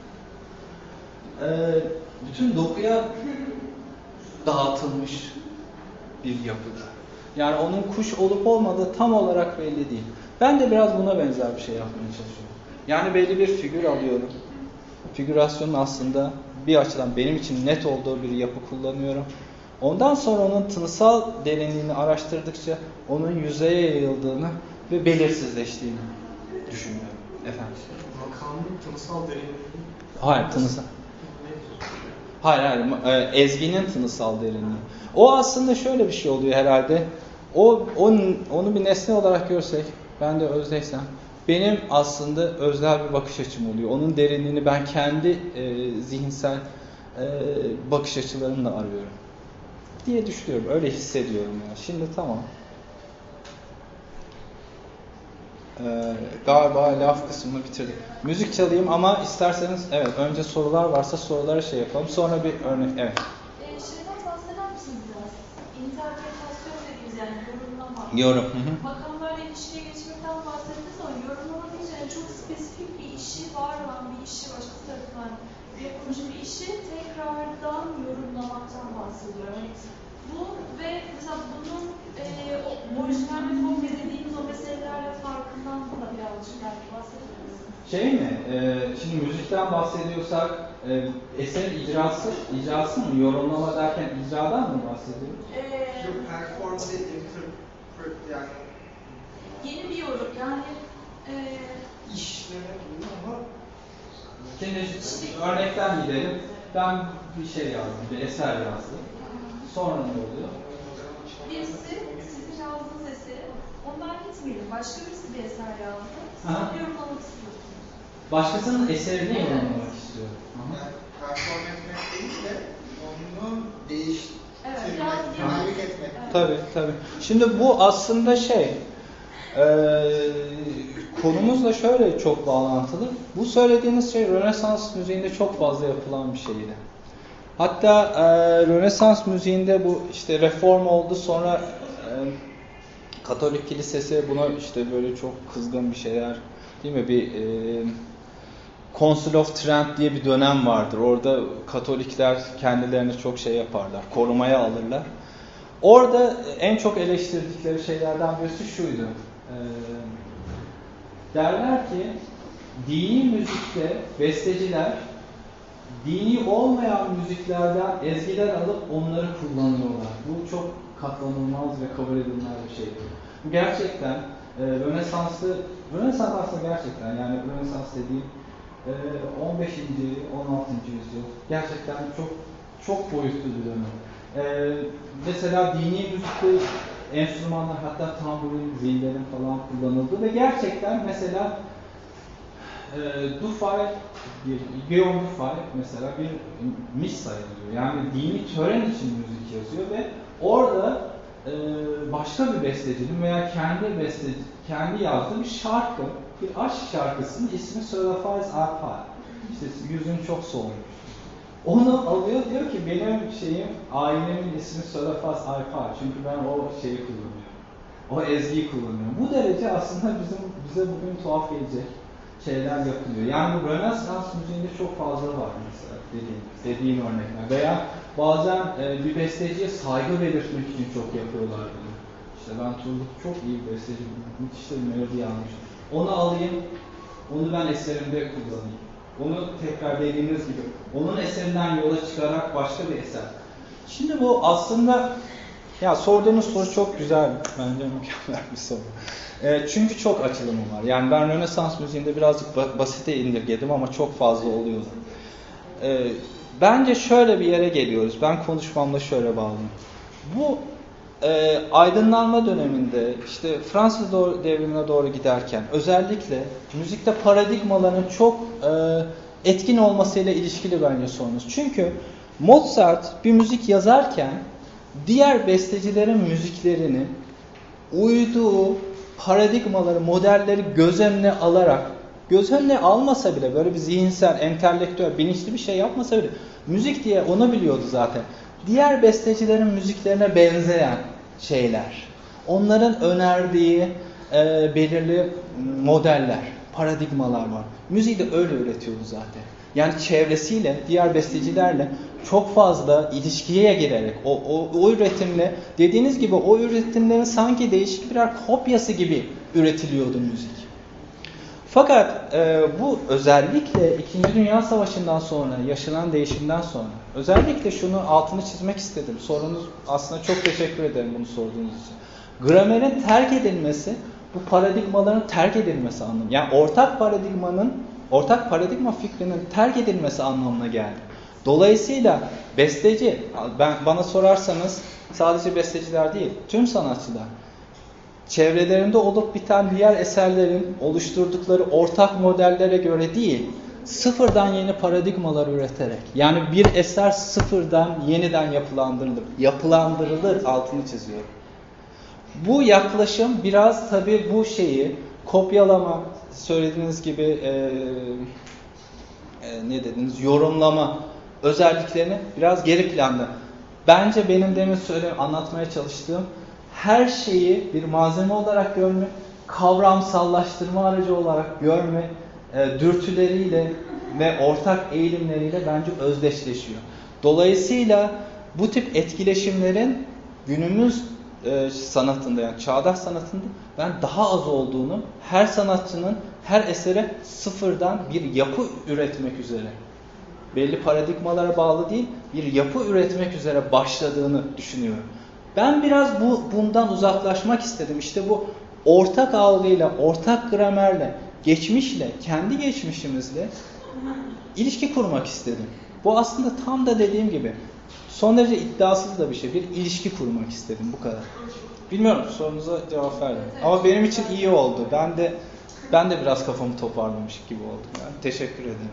bütün dokuya dağıtılmış bir yapıda. Yani onun kuş olup olmadığı tam olarak belli değil. Ben de biraz buna benzer bir şey yapmaya çalışıyorum. Yani belli bir figür alıyorum. Figürasyonun aslında bir açıdan benim için net olduğu bir yapı kullanıyorum. Ondan sonra onun tınısal derinliğini araştırdıkça onun yüzeye yayıldığını ve belirsizleştiğini düşünüyorum. Efendim? Makamın tınısal derinliği? Hayır, tınısal. Hayır. Ezginin tınısal derinliği. O aslında şöyle bir şey oluyor herhalde. Onu bir nesne olarak görsek, ben de özneysem, benim aslında öznel bir bakış açım oluyor. Onun derinliğini ben kendi zihinsel bakış açılarını da arıyorum diye düşünüyorum. Öyle hissediyorum yani. Şimdi tamam. Galiba laf kısmını bitirdik. Müzik çalayım ama isterseniz evet önce sorular varsa sorulara şey yapalım. Sonra bir örnek. Evet. Şeyden bahseder misiniz biraz? İnterpretasyon dediğimiz yani yorumlama. Yorum. Makamlarla ilişkiye geçmekten bahsettiniz ama yorumlama deyince yani çok spesifik bir işi, var olan bir işi, başkası tarafından yapılmış bir işi tekrardan yorumlamaktan bahsediyor. Yani bu ve mesela bunun orijinal ve kopya dediğimiz o meselelerle farkından da birazcık belki bahsedebilir misiniz? Şey mi? Şimdi müzikten bahsediyorsak eserin icrası mı? Yorumlama derken icradan mı bahsediyoruz? Performative yani Yeni bir yorum yani işleme gibi ama Şimdi örnekten gidelim. Ben bir şey yazdım, bir eser yazdım. Sonra ne oluyor? birisi sizin yazdığınız eseri ondan gitmeyelim. Başka birisi bir eser yazdı. Siz Aha. onu yorumlamak istiyorsunuz. Başkasının eserini yorumlamak istiyorum. yani perform etmek değil de onu Evet, değiştirmek, biraz tahrik etmek. Tabii, tabii. Şimdi bu aslında konumuzla şöyle çok bağlantılı. Bu söylediğiniz şey Rönesans müziğinde çok fazla yapılan bir şeydi. Hatta Rönesans müziğinde bu işte reform oldu, sonra Katolik Kilisesi buna işte böyle çok kızgın bir şeyler, değil mi? Bir Council of Trent diye bir dönem vardır. Orada Katolikler kendilerini çok şey yaparlar, korumaya alırlar. Orada en çok eleştirdikleri şeylerden birisi şuydu. Derler ki dini müzikte besteciler dini olmayan müziklerden ezgiler alıp onları kullanıyorlar. Bu çok katlanılmaz ve kabul edilmez bir şeydir. Bu gerçekten Rönesans aslında gerçekten yani Rönesans dediğim 15. 16. yüzyıl gerçekten çok boyutlu bir dönem. Mesela dini müzikte enstrümanlar, hatta tamburin, zillerin falan kullanıldı ve gerçekten mesela Dufay, Guillaume Dufay mesela bir missa yazıyor. Yani dini tören için müzik yazıyor ve orada başka bir bestecinin veya kendi yazdığı bir şarkı, bir aşk şarkısının ismi Sölafaz Arpa. İşte yüzün çok solmuş. Onu alıyor, diyor ki benim ailemin ismi Sölafaz Arpa. Çünkü ben o şeyi kullanıyorum. O ezgiyi kullanıyorum. Bu derece aslında bize bugün tuhaf gelecek şeyler yapılıyor. Yani bu Rönesans müziğinde çok fazla var mesela dediğim örnekler. Veya bazen bir besteciye saygı belirtmek için çok yapıyorlar bunu. İşte ben Turgut çok iyi bir besteci, müthiş bir melodi yazmış. Onu alayım, onu ben eserimde kullanayım. Onu tekrar dediğiniz gibi, onun eserinden yola çıkarak başka bir eser. Şimdi bu aslında, ya sorduğunuz soru çok güzel, bence mükemmel bir soru. Çünkü çok açılımı var. Yani ben Rönesans müziğinde birazcık basite indirgedim ama çok fazla oluyordu. Bence şöyle bir yere geliyoruz. Ben konuşmamda şöyle bağlayayım. Bu aydınlanma döneminde işte Fransız devrimine doğru giderken özellikle müzikte paradigmaların çok etkin olmasıyla ilişkili bence sorunuz. Çünkü Mozart bir müzik yazarken diğer bestecilerin müziklerini uyduğu paradigmaları, modelleri göz önüne alarak, göz önüne almasa bile böyle bir zihinsel, entelektüel, bilinçli bir şey yapmasa bile müzik diye onu biliyordu zaten. Diğer bestecilerin müziklerine benzeyen şeyler. Onların önerdiği belirli modeller, paradigmalar var. Müziği de öyle üretiyordu zaten. Yani çevresiyle, diğer bestecilerle çok fazla ilişkiye girerek, o üretimle, dediğiniz gibi o üretimlerin sanki değişik birer kopyası gibi üretiliyordu müzik. Fakat bu özellikle 2. Dünya Savaşı'ndan sonra, yaşanan değişimden sonra, özellikle şunu altını çizmek istedim. Sorunuz aslında çok teşekkür ederim bunu sorduğunuz için. Gramerin terk edilmesi, bu paradigmaların terk edilmesi anlamı. Yani ortak paradigma fikrinin terk edilmesi anlamına geldi. Dolayısıyla besteci, bana sorarsanız sadece besteciler değil, tüm sanatçılar, çevrelerinde olup biten diğer eserlerin oluşturdukları ortak modellere göre değil, sıfırdan yeni paradigmalar üreterek, yani bir eser sıfırdan yeniden yapılandırılır, altını çiziyorum. Bu yaklaşım biraz tabii bu şeyi kopyalama, söylediğiniz gibi ne dediniz, yorumlama özelliklerini biraz geri planda. Bence benim demin anlatmaya çalıştığım her şeyi bir malzeme olarak görme, kavramsallaştırma aracı olarak görme dürtüleriyle ve ortak eğilimleriyle bence özdeşleşiyor. Dolayısıyla bu tip etkileşimlerin günümüz sanatında, yani çağdaş sanatında ben daha az olduğunu, her sanatçının her esere sıfırdan bir yapı üretmek üzere, belli paradigmalara bağlı değil, bir yapı üretmek üzere başladığını düşünüyorum. Ben biraz bundan uzaklaşmak istedim. İşte bu ortak algıyla, ortak gramerle, geçmişle, kendi geçmişimizle ilişki kurmak istedim. Bu aslında tam da dediğim gibi son derece iddiasız da bir şey. Bir ilişki kurmak istedim, bu kadar. Bilmiyorum, sorunuza cevap verdim. Ama benim için iyi oldu. Ben de biraz kafamı toparlamış gibi oldum. Yani teşekkür ederim.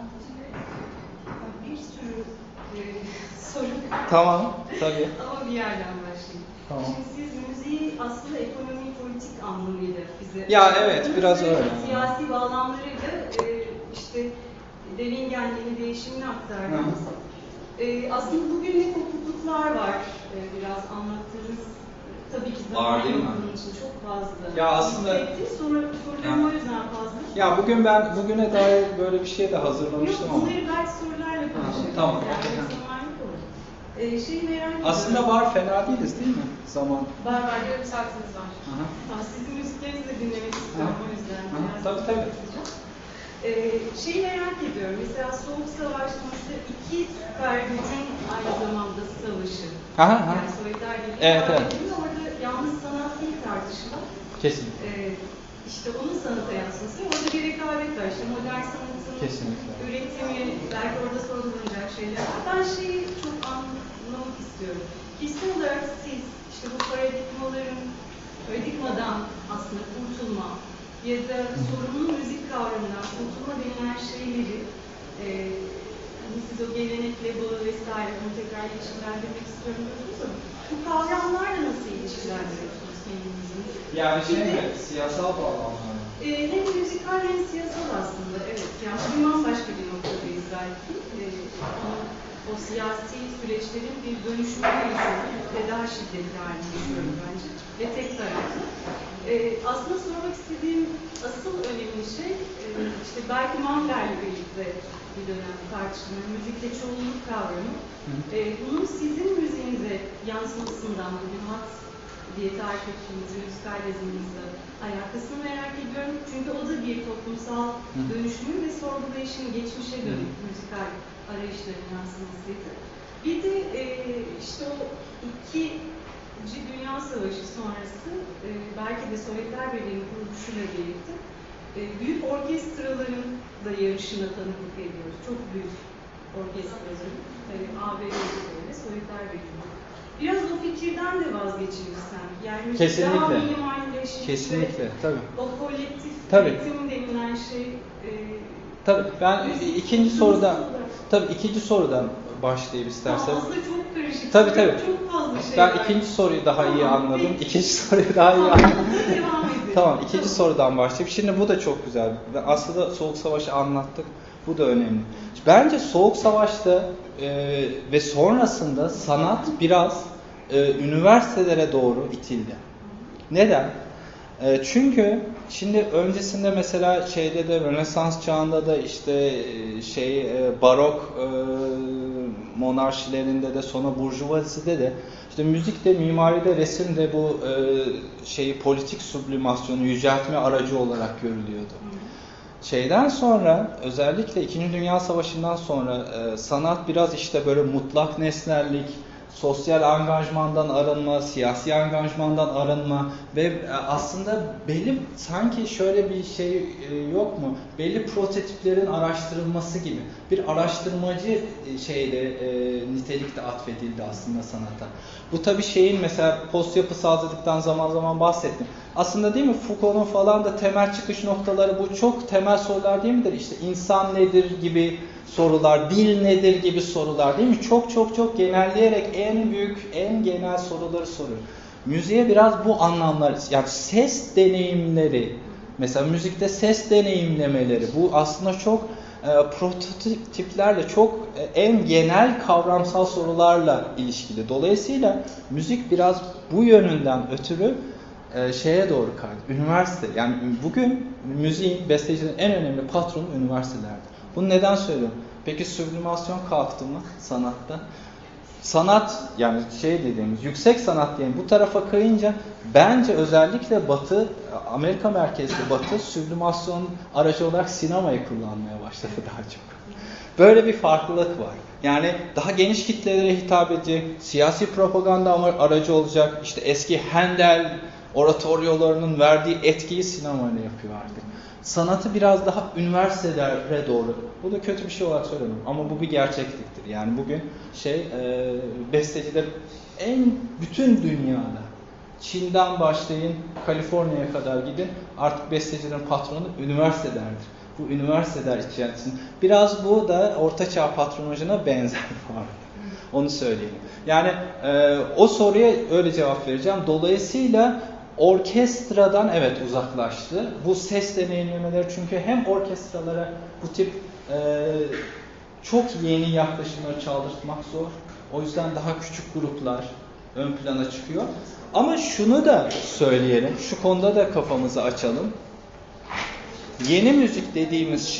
Bir sürü soru. Tamam, tabii. Ama bir yerden başlayayım. Tamam. Şimdi siz müziği aslında ekonomi, politik anlamıyla bize... Ya evet, biraz öyle. Siyasi bağlamlarıyla işte Devingen yeni değişimini aktardınız. Aslında bugün ne kopukluklar var biraz anlattığınız. Tabii ki zaman bunun için çok fazla. Ya aslında... Sorularım o yüzden fazla. Ya bugüne dair böyle bir şey de hazırlamıştım ama. Yok, bunları belki sorularla konuşalım. Tamam. Aslında var, fena değiliz değil mi? Zaman. Var, yarım saatiniz var. Sizin müziklerinizi de dinlemek istiyorum o yüzden. Tabii. Şeyi merak ediyorum, mesela Soğuk Savaş sonuçta iki süper gücün aynı zamanda savaşı. Yani Sovyetler Birliği evet. Orada yalnız sanat değil tartışılan. Kesinlikle. İşte onun sanata yansıması, orada bir rekabet var. İşte modern sanatın üretimi, belki orada sorgulanacak şeyler var. Ben şeyi çok anlamak istiyorum. Kişisel olarak siz, işte bu paradigmadan aslında kurtulma ya da sorumlu müzik kavramından kurtulma denilen şeyleri hani siz o gelenekle bağı vesaire onu tekrar ilişkilendirmek istiyorum diyorsunuz ama bu kavramlarla nasıl ilişkilendiriyorsunuz kendinizi? Yani siyasal bağlamlar. Hem müzikal hem siyasal aslında, evet. Yani bugün bambaşka bir noktadayız belki. O siyasi süreçlerin bir dönüşümüne yaşıyoruz ve daha şiddetli haline yaşıyoruz bence. Ve tek taraflı. Aslında sormak istediğim asıl önemli şey, işte belki Mander'le birlikte bir dönem tartışılan müzikte çoğunluk kavramı. Bunun sizin müziğinize yansımasından bugün hat diye tarif ettiğimiz müzikal yazımızda alakasını merak ediyorum. Çünkü o da bir toplumsal dönüşümün ve sorgulayışın geçmişe dönük müzikal arayışların yansımasıydı. Bir de işte o İkinci Dünya Savaşı sonrası belki de Sovyetler Birliği'nin kuruluşuyla birlikte büyük orkestraların da yarışına tanıklık ediyoruz. Çok büyük orkestraların. ABD'de böyle, Sovyetler Birliği'nde. Biraz o fikirden de vazgeçilirsem. Yani daha minimalleşmiş. Kesinlikle, tabii. O kolektif üretim denilen şey... Tabii, ben ikinci sorudan başlayayım isterseniz. Aslında çok karışık. Tabii. Çok fazla şey ben var. ikinci soruyu daha iyi anladım. İkinci soruyu daha iyi anladım. Devam edelim. Tamam, ikinci sorudan başlayayım. Şimdi bu da çok güzel. Aslında Soğuk Savaş'ı anlattık. Bu da önemli. Bence Soğuk Savaş'ta ve sonrasında sanat biraz üniversitelere doğru itildi. Neden? Çünkü şimdi öncesinde mesela şeyde de Rönesans çağında da işte barok monarşilerinde de sonra burjuvazide de işte müzikte, mimaride, resimde bu politik sublimasyonu yüceltme aracı olarak görülüyordu. Şeyden sonra özellikle 2. Dünya Savaşı'ndan sonra sanat biraz işte böyle mutlak nesnellik, sosyal angajmandan arınma, siyasi angajmandan arınma ve aslında belli sanki şöyle bir şey yok mu? Belli prototiplerin araştırılması gibi bir araştırmacı nitelikte atfedildi aslında sanata. Bu tabii mesela post yapısalcılıktan zaman zaman bahsettim. Aslında değil mi Foucault'un falan da temel çıkış noktaları bu çok temel sorular değil midir? İşte insan nedir gibi sorular, dil nedir gibi sorular değil mi? Çok genelleyerek en büyük, en genel soruları soruyor. Müziğe biraz bu anlamlar, yani ses deneyimleri, mesela müzikte ses deneyimlemeleri, bu aslında çok prototiplerle, çok en genel kavramsal sorularla ilişkili. Dolayısıyla müzik biraz bu yönünden ötürü şeye doğru kaydı. Üniversite. Yani bugün müziğin, bestecinin en önemli patronu üniversitelerde. Bunu neden söylüyorum? Peki süblimasyon kalktı mı sanatta? Sanat, yani dediğimiz yüksek sanat diyelim, bu tarafa kayınca bence özellikle Batı, Amerika merkezli Batı süblimasyon aracı olarak sinemayı kullanmaya başladı daha çok. Böyle bir farklılık var. Yani daha geniş kitlelere hitap edecek, siyasi propaganda aracı olacak, işte eski Handel oratoryolarının verdiği etkiyi sinemayla yapıyor artık. Sanatı biraz daha üniversitelere doğru. Bu da kötü bir şey olarak söylemiyorum ama bu bir gerçekliktir. Yani bugün besteciler bütün dünyada, Çin'den başlayın Kaliforniya'ya kadar gidin, artık bestecilerin patronu üniversitelerdir. Bu üniversiteler içerisinde. Biraz bu da ortaçağ patronajına benzer bu arada. Onu söyleyeyim. Yani o soruya öyle cevap vereceğim. Dolayısıyla orkestradan evet uzaklaştı. Bu ses deneyimlemeleri, çünkü hem orkestralara bu tip çok yeni yaklaşımları çaldırtmak zor. O yüzden daha küçük gruplar ön plana çıkıyor. Ama şunu da söyleyelim, şu konuda da kafamızı açalım. Yeni müzik dediğimiz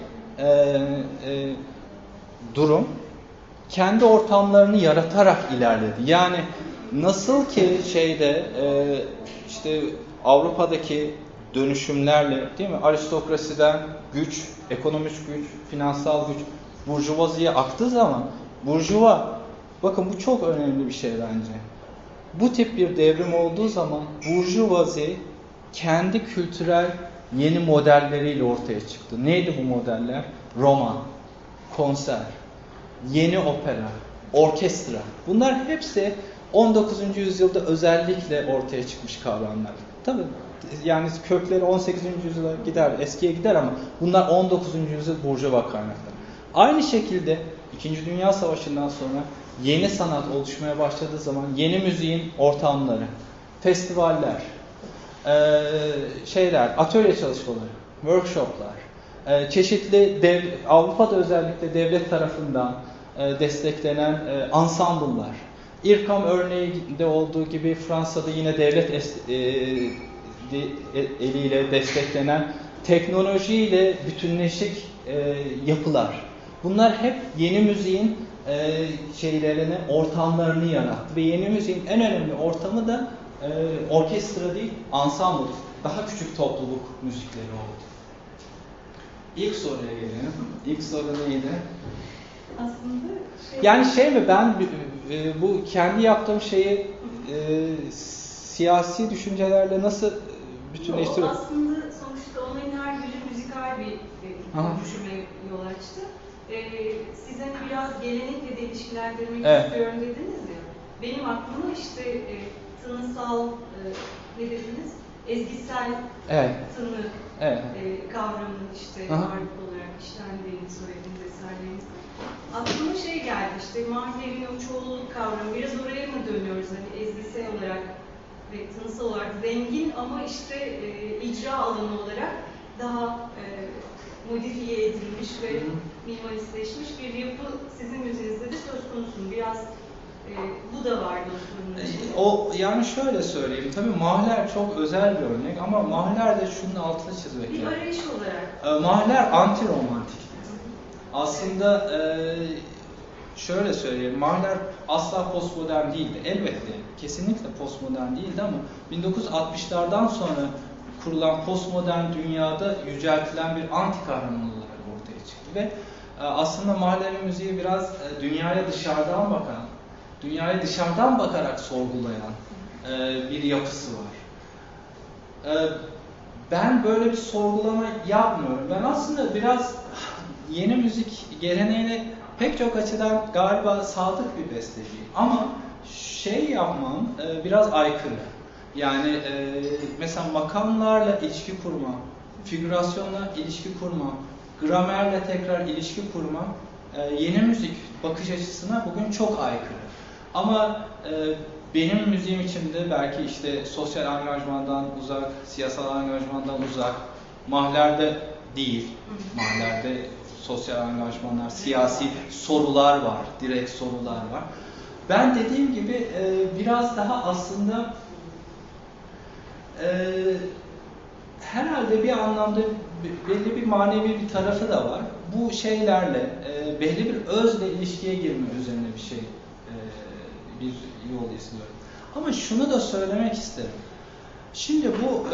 durum kendi ortamlarını yaratarak ilerledi. Yani nasıl ki işte Avrupa'daki dönüşümlerle, değil mi? Aristokrasiden güç, ekonomik güç, finansal güç burjuvaziye aktığı zaman burjuva, bakın bu çok önemli bir şey bence. Bu tip bir devrim olduğu zaman burjuvazi kendi kültürel yeni modelleriyle ortaya çıktı. Neydi bu modeller? Roman, konser, yeni opera, orkestra. Bunlar hepsi 19. yüzyılda özellikle ortaya çıkmış kavramlar. Tabii yani kökleri 18. yüzyıla gider, eskiye gider ama bunlar 19. yüzyıl burjuva kaynakları. Aynı şekilde 2. Dünya Savaşı'ndan sonra yeni sanat oluşmaya başladığı zaman yeni müziğin ortamları, festivaller, atölye çalışmaları, workshoplar, çeşitli Avrupa'da özellikle devlet tarafından desteklenen ansambullar, İrkam örneğinde olduğu gibi Fransa'da yine devlet eliyle desteklenen teknolojiyle bütünleşik yapılar. Bunlar hep yeni müziğin ortamlarını yarattı ve yeni müziğin en önemli ortamı da orkestra değil, ansambul, daha küçük topluluk müzikleri oldu. İlk soruya gelelim. İlk soru neydi? Aslında ben bu kendi yaptığım şeyi siyasi düşüncelerle nasıl bütünleştiriyorum? Aslında sonuçta olayın her biri müzikal bir düşünmeye yol açtı. Siz biraz gelenekle de ilişkilendirmek istiyorum dediniz ya. Benim aklıma işte tınısal ne dediniz? Ezgisel tını kavramının ağırlıklı olarak işlendiğini söylediğiniz eserlerinizde. Aklıma geldi işte Mahler'in o çoğulluk kavramı, biraz oraya mı dönüyoruz hani ezgisel olarak ve tınısal olarak zengin ama icra alanı olarak daha modifiye edilmiş ve minimalistleşmiş bir yapı sizin müziğinizde de söz konusu. Biraz bu da vardı o sorunun. Yani şöyle söyleyeyim, tabii Mahler çok özel bir örnek ama Mahler de şunun altını çizmek lazım. Bir arayış olarak. Mahler anti-romantik. Aslında şöyle söyleyeyim, Mahler asla postmodern değildi. Elbette, kesinlikle postmodern değildi ama 1960'lardan sonra kurulan postmodern dünyada yüceltilen bir anti kahraman olarak ortaya çıktı ve aslında Mahler'in müziği biraz dünyaya dışarıdan bakarak sorgulayan bir yapısı var. Ben böyle bir sorgulama yapmıyorum. Ben aslında biraz yeni müzik geleneğine pek çok açıdan galiba sadık bir besteciyim. Ama yapmam biraz aykırı. Yani mesela makamlarla ilişki kurma, figürasyonla ilişki kurma, gramerle tekrar ilişki kurma yeni müzik bakış açısına bugün çok aykırı. Ama benim müziğim içinde belki işte sosyal angajmandan uzak, siyasal angajmandan uzak, mahlerde değil, mahlerde sosyal angajmanlar, siyasi sorular var, direkt sorular var. Ben dediğim gibi biraz daha aslında herhalde bir anlamda belli bir manevi bir tarafı da var. Bu şeylerle belli bir özle ilişkiye girme üzerine bir yol izliyorum. Ama şunu da söylemek isterim. Şimdi bu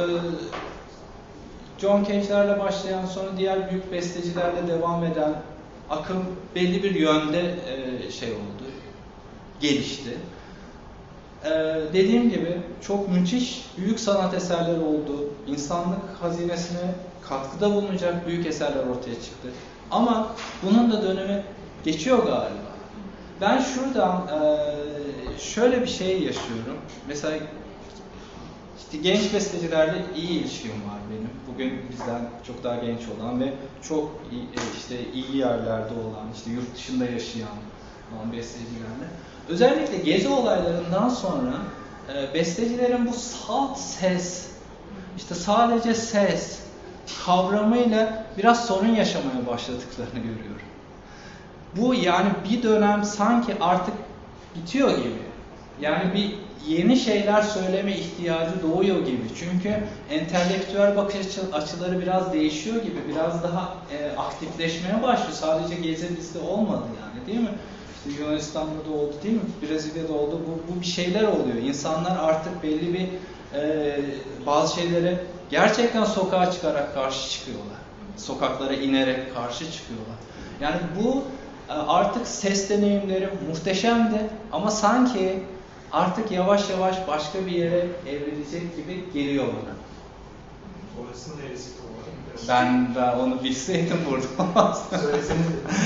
John Cage'lerle başlayan, sonra diğer büyük bestecilerle devam eden akım belli bir yönde oldu, gelişti. Dediğim gibi çok müthiş büyük sanat eserleri oldu. İnsanlık hazinesine katkıda bulunacak büyük eserler ortaya çıktı. Ama bunun da dönemi geçiyor galiba. Ben şuradan şöyle bir şey yaşıyorum. Mesela işte genç bestecilerle iyi ilişkim var benim. Bugün bizden çok daha genç olan ve çok iyi yerlerde olan, işte yurt dışında yaşayan bestecilerle. Özellikle gezi olaylarından sonra bestecilerin bu salt ses, işte sadece ses kavramıyla biraz sorun yaşamaya başladıklarını görüyorum. Bu yani bir dönem sanki artık bitiyor gibi. Yani bir yeni şeyler söyleme ihtiyacı doğuyor gibi. Çünkü entelektüel bakış açıları biraz değişiyor gibi. Biraz daha aktifleşmeye başlıyor. Sadece gezi bizde olmadı yani, değil mi? İşte Yunanistan'da da oldu, değil mi? Brezilya'da oldu. Bu bir şeyler oluyor. İnsanlar artık belli bir bazı şeylere gerçekten sokağa çıkarak karşı çıkıyorlar. Sokaklara inerek karşı çıkıyorlar. Yani bu artık ses deneyimleri muhteşemdi ama sanki artık yavaş yavaş başka bir yere evrilecek gibi geliyor bana. Orası neresi olarak? Ben onu bilseydim burada olmazdı. Söylesenize.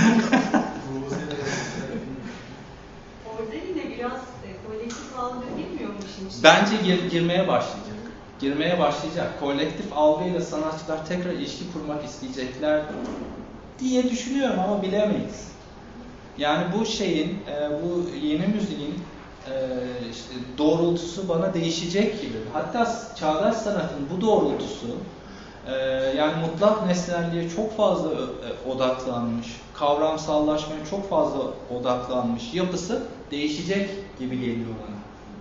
Orada yine biraz kolektif algı girmiyor mu şimdi? Bence girmeye başlayacak. Girmeye başlayacak. Kolektif algıyla sanatçılar tekrar ilişki kurmak isteyecekler diye düşünüyorum ama bilemeyiz. Yani bu şeyin, bu yeni müziğin işte doğrultusu bana değişecek gibi. Hatta çağdaş sanatın bu doğrultusu yani mutlak nesnelliğe çok fazla odaklanmış, kavramsallaşmaya çok fazla odaklanmış yapısı değişecek gibi geliyor bana.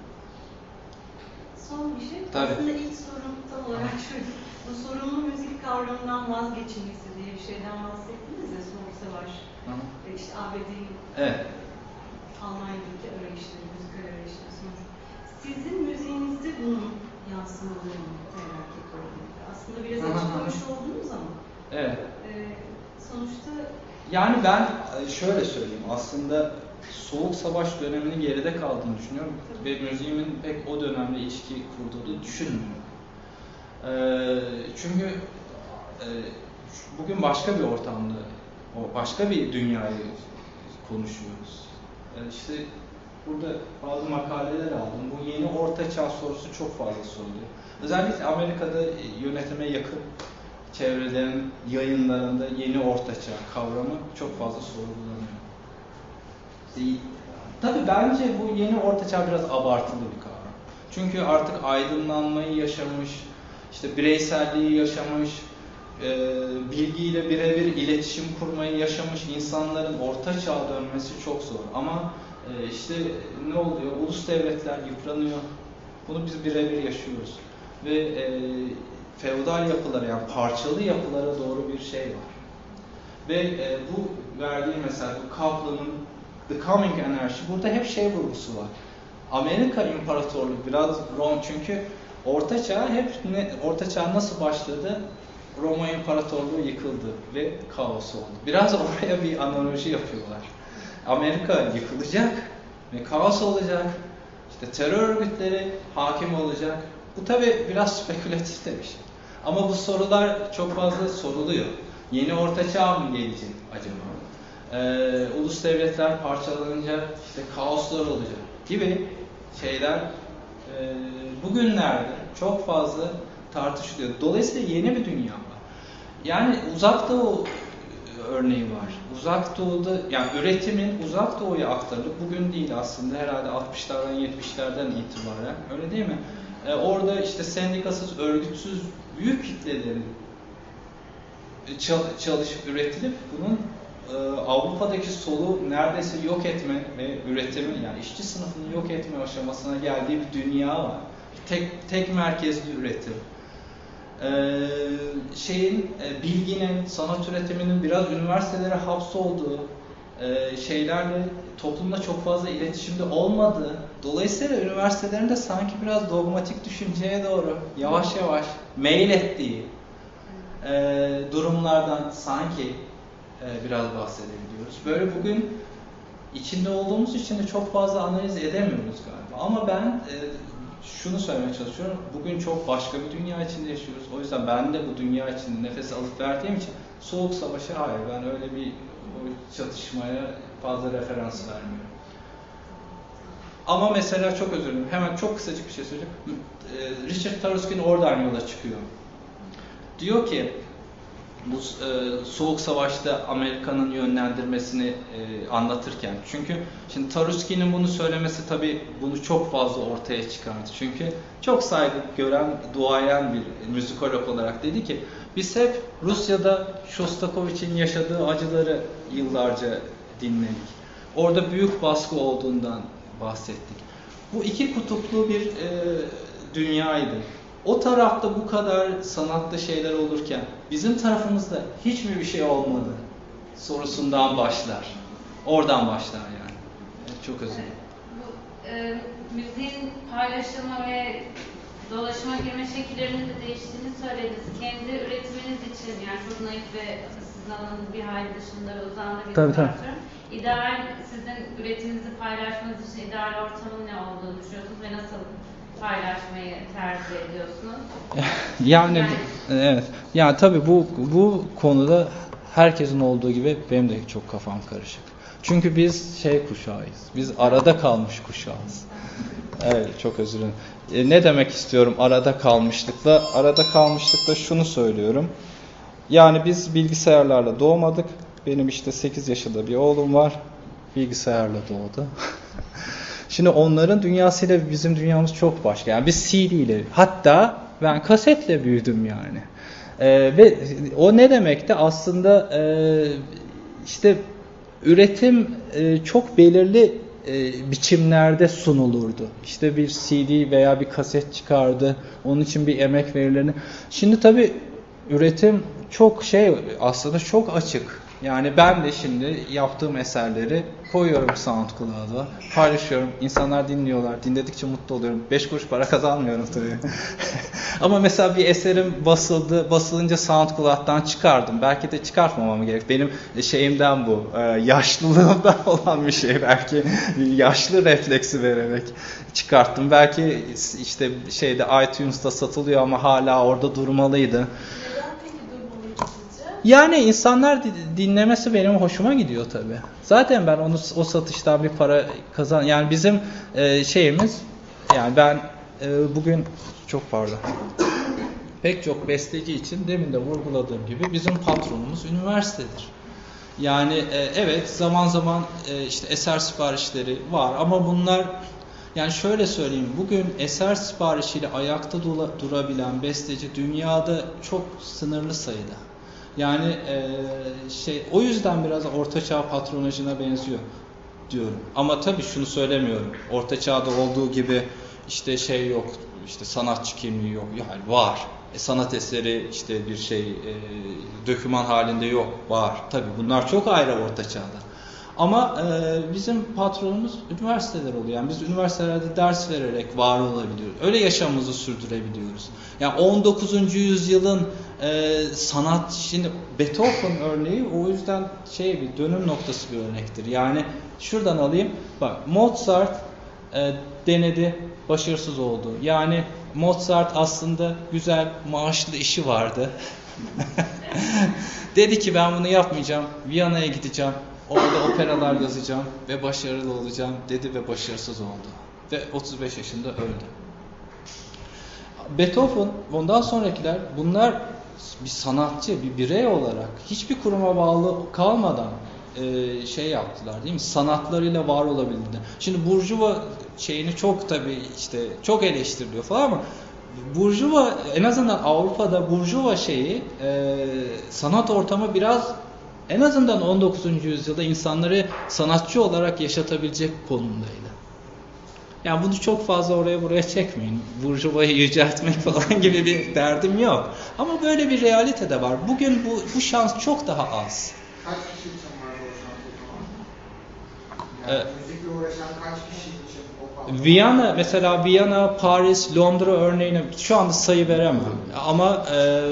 Son bir şey. Tabii. Aslında ilk sorum tam olarak şuydu. Bu sorumlu müzik kavramından vazgeçilmesi diye bir şeyden bahsettiniz ya, Soğuk Savaş. İşte ABD'nin Almanya'daki arayışları, müzik arayışları sonuç. Sizin müziğinizde bunun yansımalarını merak ediyorum. Aslında biraz açıklamış oldunuz ama. Evet. Sonuçta yani ben şöyle söyleyeyim. Aslında Soğuk Savaş döneminin geride kaldığını düşünüyorum. Ve müziğimin pek o dönemle ilişki kurduğunu düşünmüyorum. Çünkü bugün başka bir ortamda, başka bir dünyayı konuşuyoruz. İşte burada bazı makaleler aldım. Bu yeni ortaçağ sorusu çok fazla soruluyor. Özellikle Amerika'da yönetime yakın çevrelerin yayınlarında yeni ortaçağ kavramı çok fazla sorgulanıyor. Tabii bence bu yeni ortaçağ biraz abartılı bir kavram. Çünkü artık aydınlanmayı yaşamış, işte bireyselliği yaşamış, bilgiyle birebir iletişim kurmayı yaşamış insanların orta çağa dönmesi çok zor. Ama işte ne oluyor? Ulus devletler yıpranıyor. Bunu biz birebir yaşıyoruz. Ve feodal yapılara, yani parçalı yapılara doğru bir şey var. Ve bu verdiği mesela bu Kaplan'ın The Coming Enerji, burada hep şey vurgusu var. Amerika İmparatorluğu biraz Roma, çünkü Orta Çağ nasıl başladı? Roma İmparatorluğu yıkıldı ve kaos oldu. Biraz oraya bir analoji yapıyorlar. Amerika yıkılacak ve kaos olacak. İşte terör örgütleri hakim olacak. Bu tabii biraz spekülatif de bir şey. Ama bu sorular çok fazla soruluyor. Yeni Orta Çağ mı gelecek acaba? Ulus devletler parçalanınca işte kaoslar olacak gibi şeyler bugünlerde çok fazla tartışılıyor. Dolayısıyla yeni bir dünya var. Yani Uzak Doğu örneği var. Uzak Doğu'da, yani üretimin Uzak Doğu'ya aktarılıp, bugün değil aslında, herhalde 60'lardan 70'lerden itibaren, öyle değil mi? Orada işte sendikasız, örgütsüz büyük kitlelerin çalışıp üretilip bunun Avrupa'daki soluğu neredeyse yok etme ve üretimi, yani işçi sınıfını yok etme aşamasına geldiği bir dünya var. Tek merkezli üretim. Bilginin, sanat üretiminin biraz üniversitelere hapsolduğu, şeylerle toplumda çok fazla iletişimde olmadığı, dolayısıyla üniversitelerin de sanki biraz dogmatik düşünceye doğru yavaş yavaş meylettiği durumlardan sanki biraz bahsedebiliyoruz. Böyle bugün içinde olduğumuz için de çok fazla analiz edemiyoruz galiba. Ama ben şunu söylemeye çalışıyorum. Bugün çok başka bir dünya içinde yaşıyoruz. O yüzden ben de bu dünya içinde nefes alıp verdiğim için Soğuk Savaş'a hayır, ben öyle bir çatışmaya fazla referans vermiyorum. Ama mesela çok özür dilerim. Hemen çok kısacık bir şey söyleyeceğim. Richard Taruskin oradan yola çıkıyor. Diyor ki bu Soğuk Savaş'ta Amerika'nın yönlendirmesini anlatırken, çünkü şimdi Taruskin'in bunu söylemesi tabii bunu çok fazla ortaya çıkardı. Çünkü çok saygı gören, duayen bir müzikolog olarak dedi ki biz hep Rusya'da Shostakovich'in yaşadığı acıları yıllarca dinledik. Orada büyük baskı olduğundan bahsettik. Bu iki kutuplu bir dünyaydı. O tarafta bu kadar sanatta şeyler olurken bizim tarafımızda hiç mi bir şey olmadı sorusundan başlar. Oradan başlar yani. Çok özür dilerim. Bu müziğin paylaşılma ve dolaşıma girme şekillerinin de değiştiğini söylediniz. Kendi üretiminiz için, yani çok naif ve sizin alanınız bir hayli dışında ve uzağında bir tartışıyorum. İdeal, sizin üretiminizi paylaşmanız için ideal ortamın ne olduğunu düşünüyorsunuz ve nasıl paylaşmayı tercih ediyorsunuz? Yani evet. Yani tabii bu konuda herkesin olduğu gibi benim de çok kafam karışık. Çünkü biz kuşağıyız. Biz arada kalmış kuşağız. Evet, çok özür dilerim. Ne demek istiyorum arada kalmışlıkla? Arada kalmışlıkla şunu söylüyorum. Yani biz bilgisayarlarla doğmadık. Benim işte 8 yaşında bir oğlum var. Bilgisayarla doğdu. Şimdi onların dünyasıyla bizim dünyamız çok başka. Yani biz CD ile, hatta ben kasetle büyüdüm yani. Ve o ne demekti? Aslında işte üretim çok belirli biçimlerde sunulurdu. İşte bir CD veya bir kaset çıkardı. Onun için bir emek verilerini. Şimdi tabii üretim çok aslında çok açık. Yani ben de şimdi yaptığım eserleri koyuyorum SoundCloud'a, paylaşıyorum. İnsanlar dinliyorlar. Dinledikçe mutlu oluyorum. 5 kuruş para kazanmıyorum tabii. Ama mesela bir eserim basılınca SoundCloud'dan çıkardım. Belki de çıkartmamam gerek. Benim şeyimden bu, yaşlılığımdan olan bir şey. Belki yaşlı refleksi vererek çıkarttım. Belki işte iTunes'ta satılıyor ama hala orada durmalıydı. Yani insanlar dinlemesi benim hoşuma gidiyor tabii. Zaten ben o satıştan bir para yani bizim şeyimiz, yani ben bugün pek çok besteci için demin de vurguladığım gibi bizim patronumuz üniversitedir. Yani evet, zaman zaman işte eser siparişleri var ama bunlar, yani şöyle söyleyeyim, bugün eser siparişiyle ayakta durabilen besteci dünyada çok sınırlı sayıda. Yani o yüzden biraz ortaçağ patronajına benziyor diyorum. Ama tabii şunu söylemiyorum. Ortaçağda olduğu gibi işte yok, işte sanatçı kimliği yok. Yani var. Sanat eseri işte bir döküman halinde yok. Var. Tabii bunlar çok ayrı ortaçağda. Ama bizim patronumuz üniversiteler oluyor. Yani biz üniversitelerde ders vererek var olabiliyoruz. Öyle yaşamımızı sürdürebiliyoruz. Yani 19. yüzyılın sanat, şimdi Beethoven örneği o yüzden bir dönüm noktası bir örnektir. Yani şuradan alayım. Bak, Mozart denedi, başarısız oldu. Yani Mozart aslında güzel, maaşlı işi vardı. Dedi ki ben bunu yapmayacağım. Viyana'ya gideceğim. Orada operalar yazacağım ve başarılı olacağım dedi ve başarısız oldu. Ve 35 yaşında öldü. Beethoven, ondan sonrakiler, bunlar bir sanatçı, bir birey olarak hiçbir kuruma bağlı kalmadan şey yaptılar, değil mi? Sanatlarıyla var olabildiler. Şimdi Burjuva şeyini çok tabii işte çok eleştiriliyor falan ama Burjuva, en azından Avrupa'da Burjuva şeyi sanat ortamı biraz, en azından 19. yüzyılda insanları sanatçı olarak yaşatabilecek konumdaydı. Yani bunu çok fazla oraya buraya çekmeyin. Burjuvayı yüceltmek falan gibi bir derdim yok. Ama böyle bir realite de var. Bugün bu şans çok daha az. Kaç kişi için var o şans o zaman? Yani müzikle uğraşan kaç kişi için o fazla? Viyana, mesela Viyana, Paris, Londra örneğine şu anda sayı veremem. Ama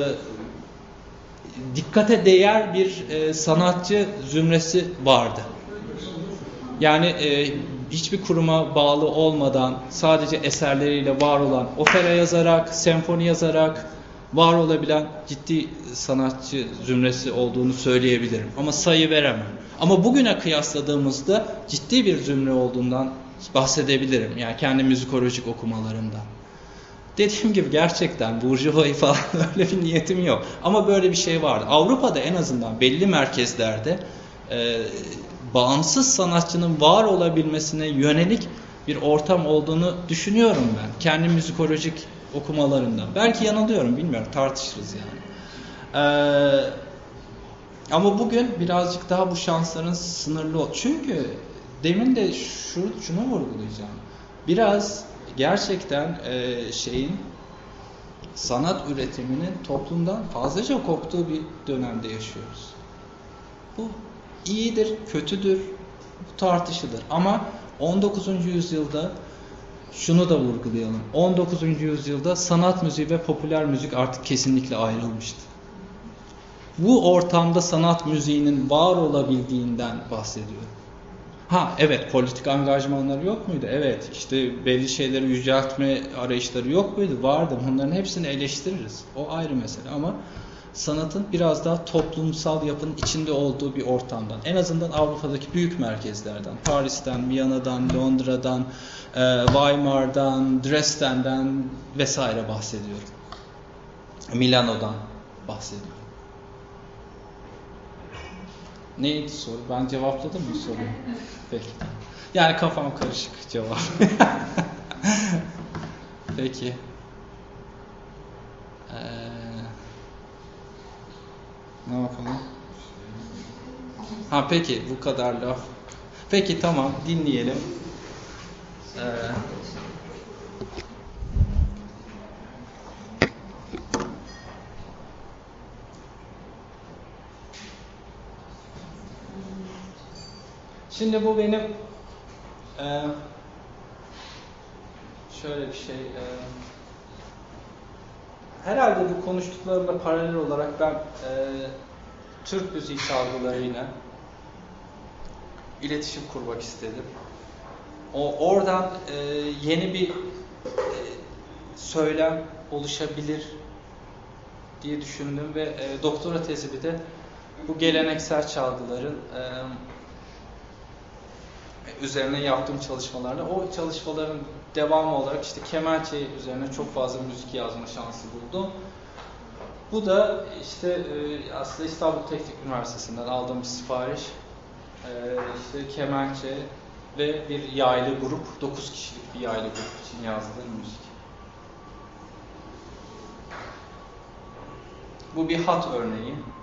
dikkate değer bir sanatçı zümresi vardı. Yani hiçbir kuruma bağlı olmadan sadece eserleriyle var olan, opera yazarak, senfoni yazarak var olabilen ciddi sanatçı zümresi olduğunu söyleyebilirim. Ama sayı veremem. Ama bugüne kıyasladığımızda ciddi bir zümre olduğundan bahsedebilirim. Yani kendi müzikolojik okumalarımdan. Dediğim gibi gerçekten Burjuva'yı falan öyle bir niyetim yok. Ama böyle bir şey vardı. Avrupa'da en azından belli merkezlerde bağımsız sanatçının var olabilmesine yönelik bir ortam olduğunu düşünüyorum ben. Kendi müzikolojik okumalarımdan. Belki yanılıyorum, bilmiyorum, tartışırız yani. Ama bugün birazcık daha bu şansların sınırlı. Çünkü demin de şunu vurgulayacağım. Biraz gerçekten sanat üretiminin toplumdan fazlaca koptuğu bir dönemde yaşıyoruz. Bu iyidir, kötüdür, bu tartışılır. Ama 19. yüzyılda şunu da vurgulayalım. 19. yüzyılda sanat müziği ve popüler müzik artık kesinlikle ayrılmıştı. Bu ortamda sanat müziğinin var olabildiğinden bahsediyorum. Evet, politik angajmanları yok muydu? Evet, işte belli şeyleri yüceltme arayışları yok muydu? Vardı. Bunların hepsini eleştiririz. O ayrı mesele ama sanatın biraz daha toplumsal yapının içinde olduğu bir ortamdan, en azından Avrupa'daki büyük merkezlerden, Paris'ten, Viyana'dan, Londra'dan, Weimar'dan, Dresden'den vesaire bahsediyorum. Milano'dan bahsediyorum. Neydi soru? Ben cevapladım mı soruyu? Peki. Yani kafam karışık cevap. Peki. Ne yapalım? Peki, bu kadar laf. Peki, tamam, dinleyelim. Şimdi bu benim şöyle bir şey, herhalde bu konuştuklarımla paralel olarak ben Türk müziği çalgılarıyla iletişim kurmak istedim. Oradan yeni bir söylem oluşabilir diye düşündüm ve doktora tezimi de bu geleneksel çalgıların üzerine yaptığım çalışmalarla, o çalışmaların devamı olarak işte kemençe üzerine çok fazla müzik yazma şansı buldum. Bu da işte aslında İstanbul Teknik Üniversitesi'nden aldığım bir sipariş. İşte kemençe ve bir yaylı grup, 9 kişilik bir yaylı grup için yazdığım müzik. Bu bir hat örneği.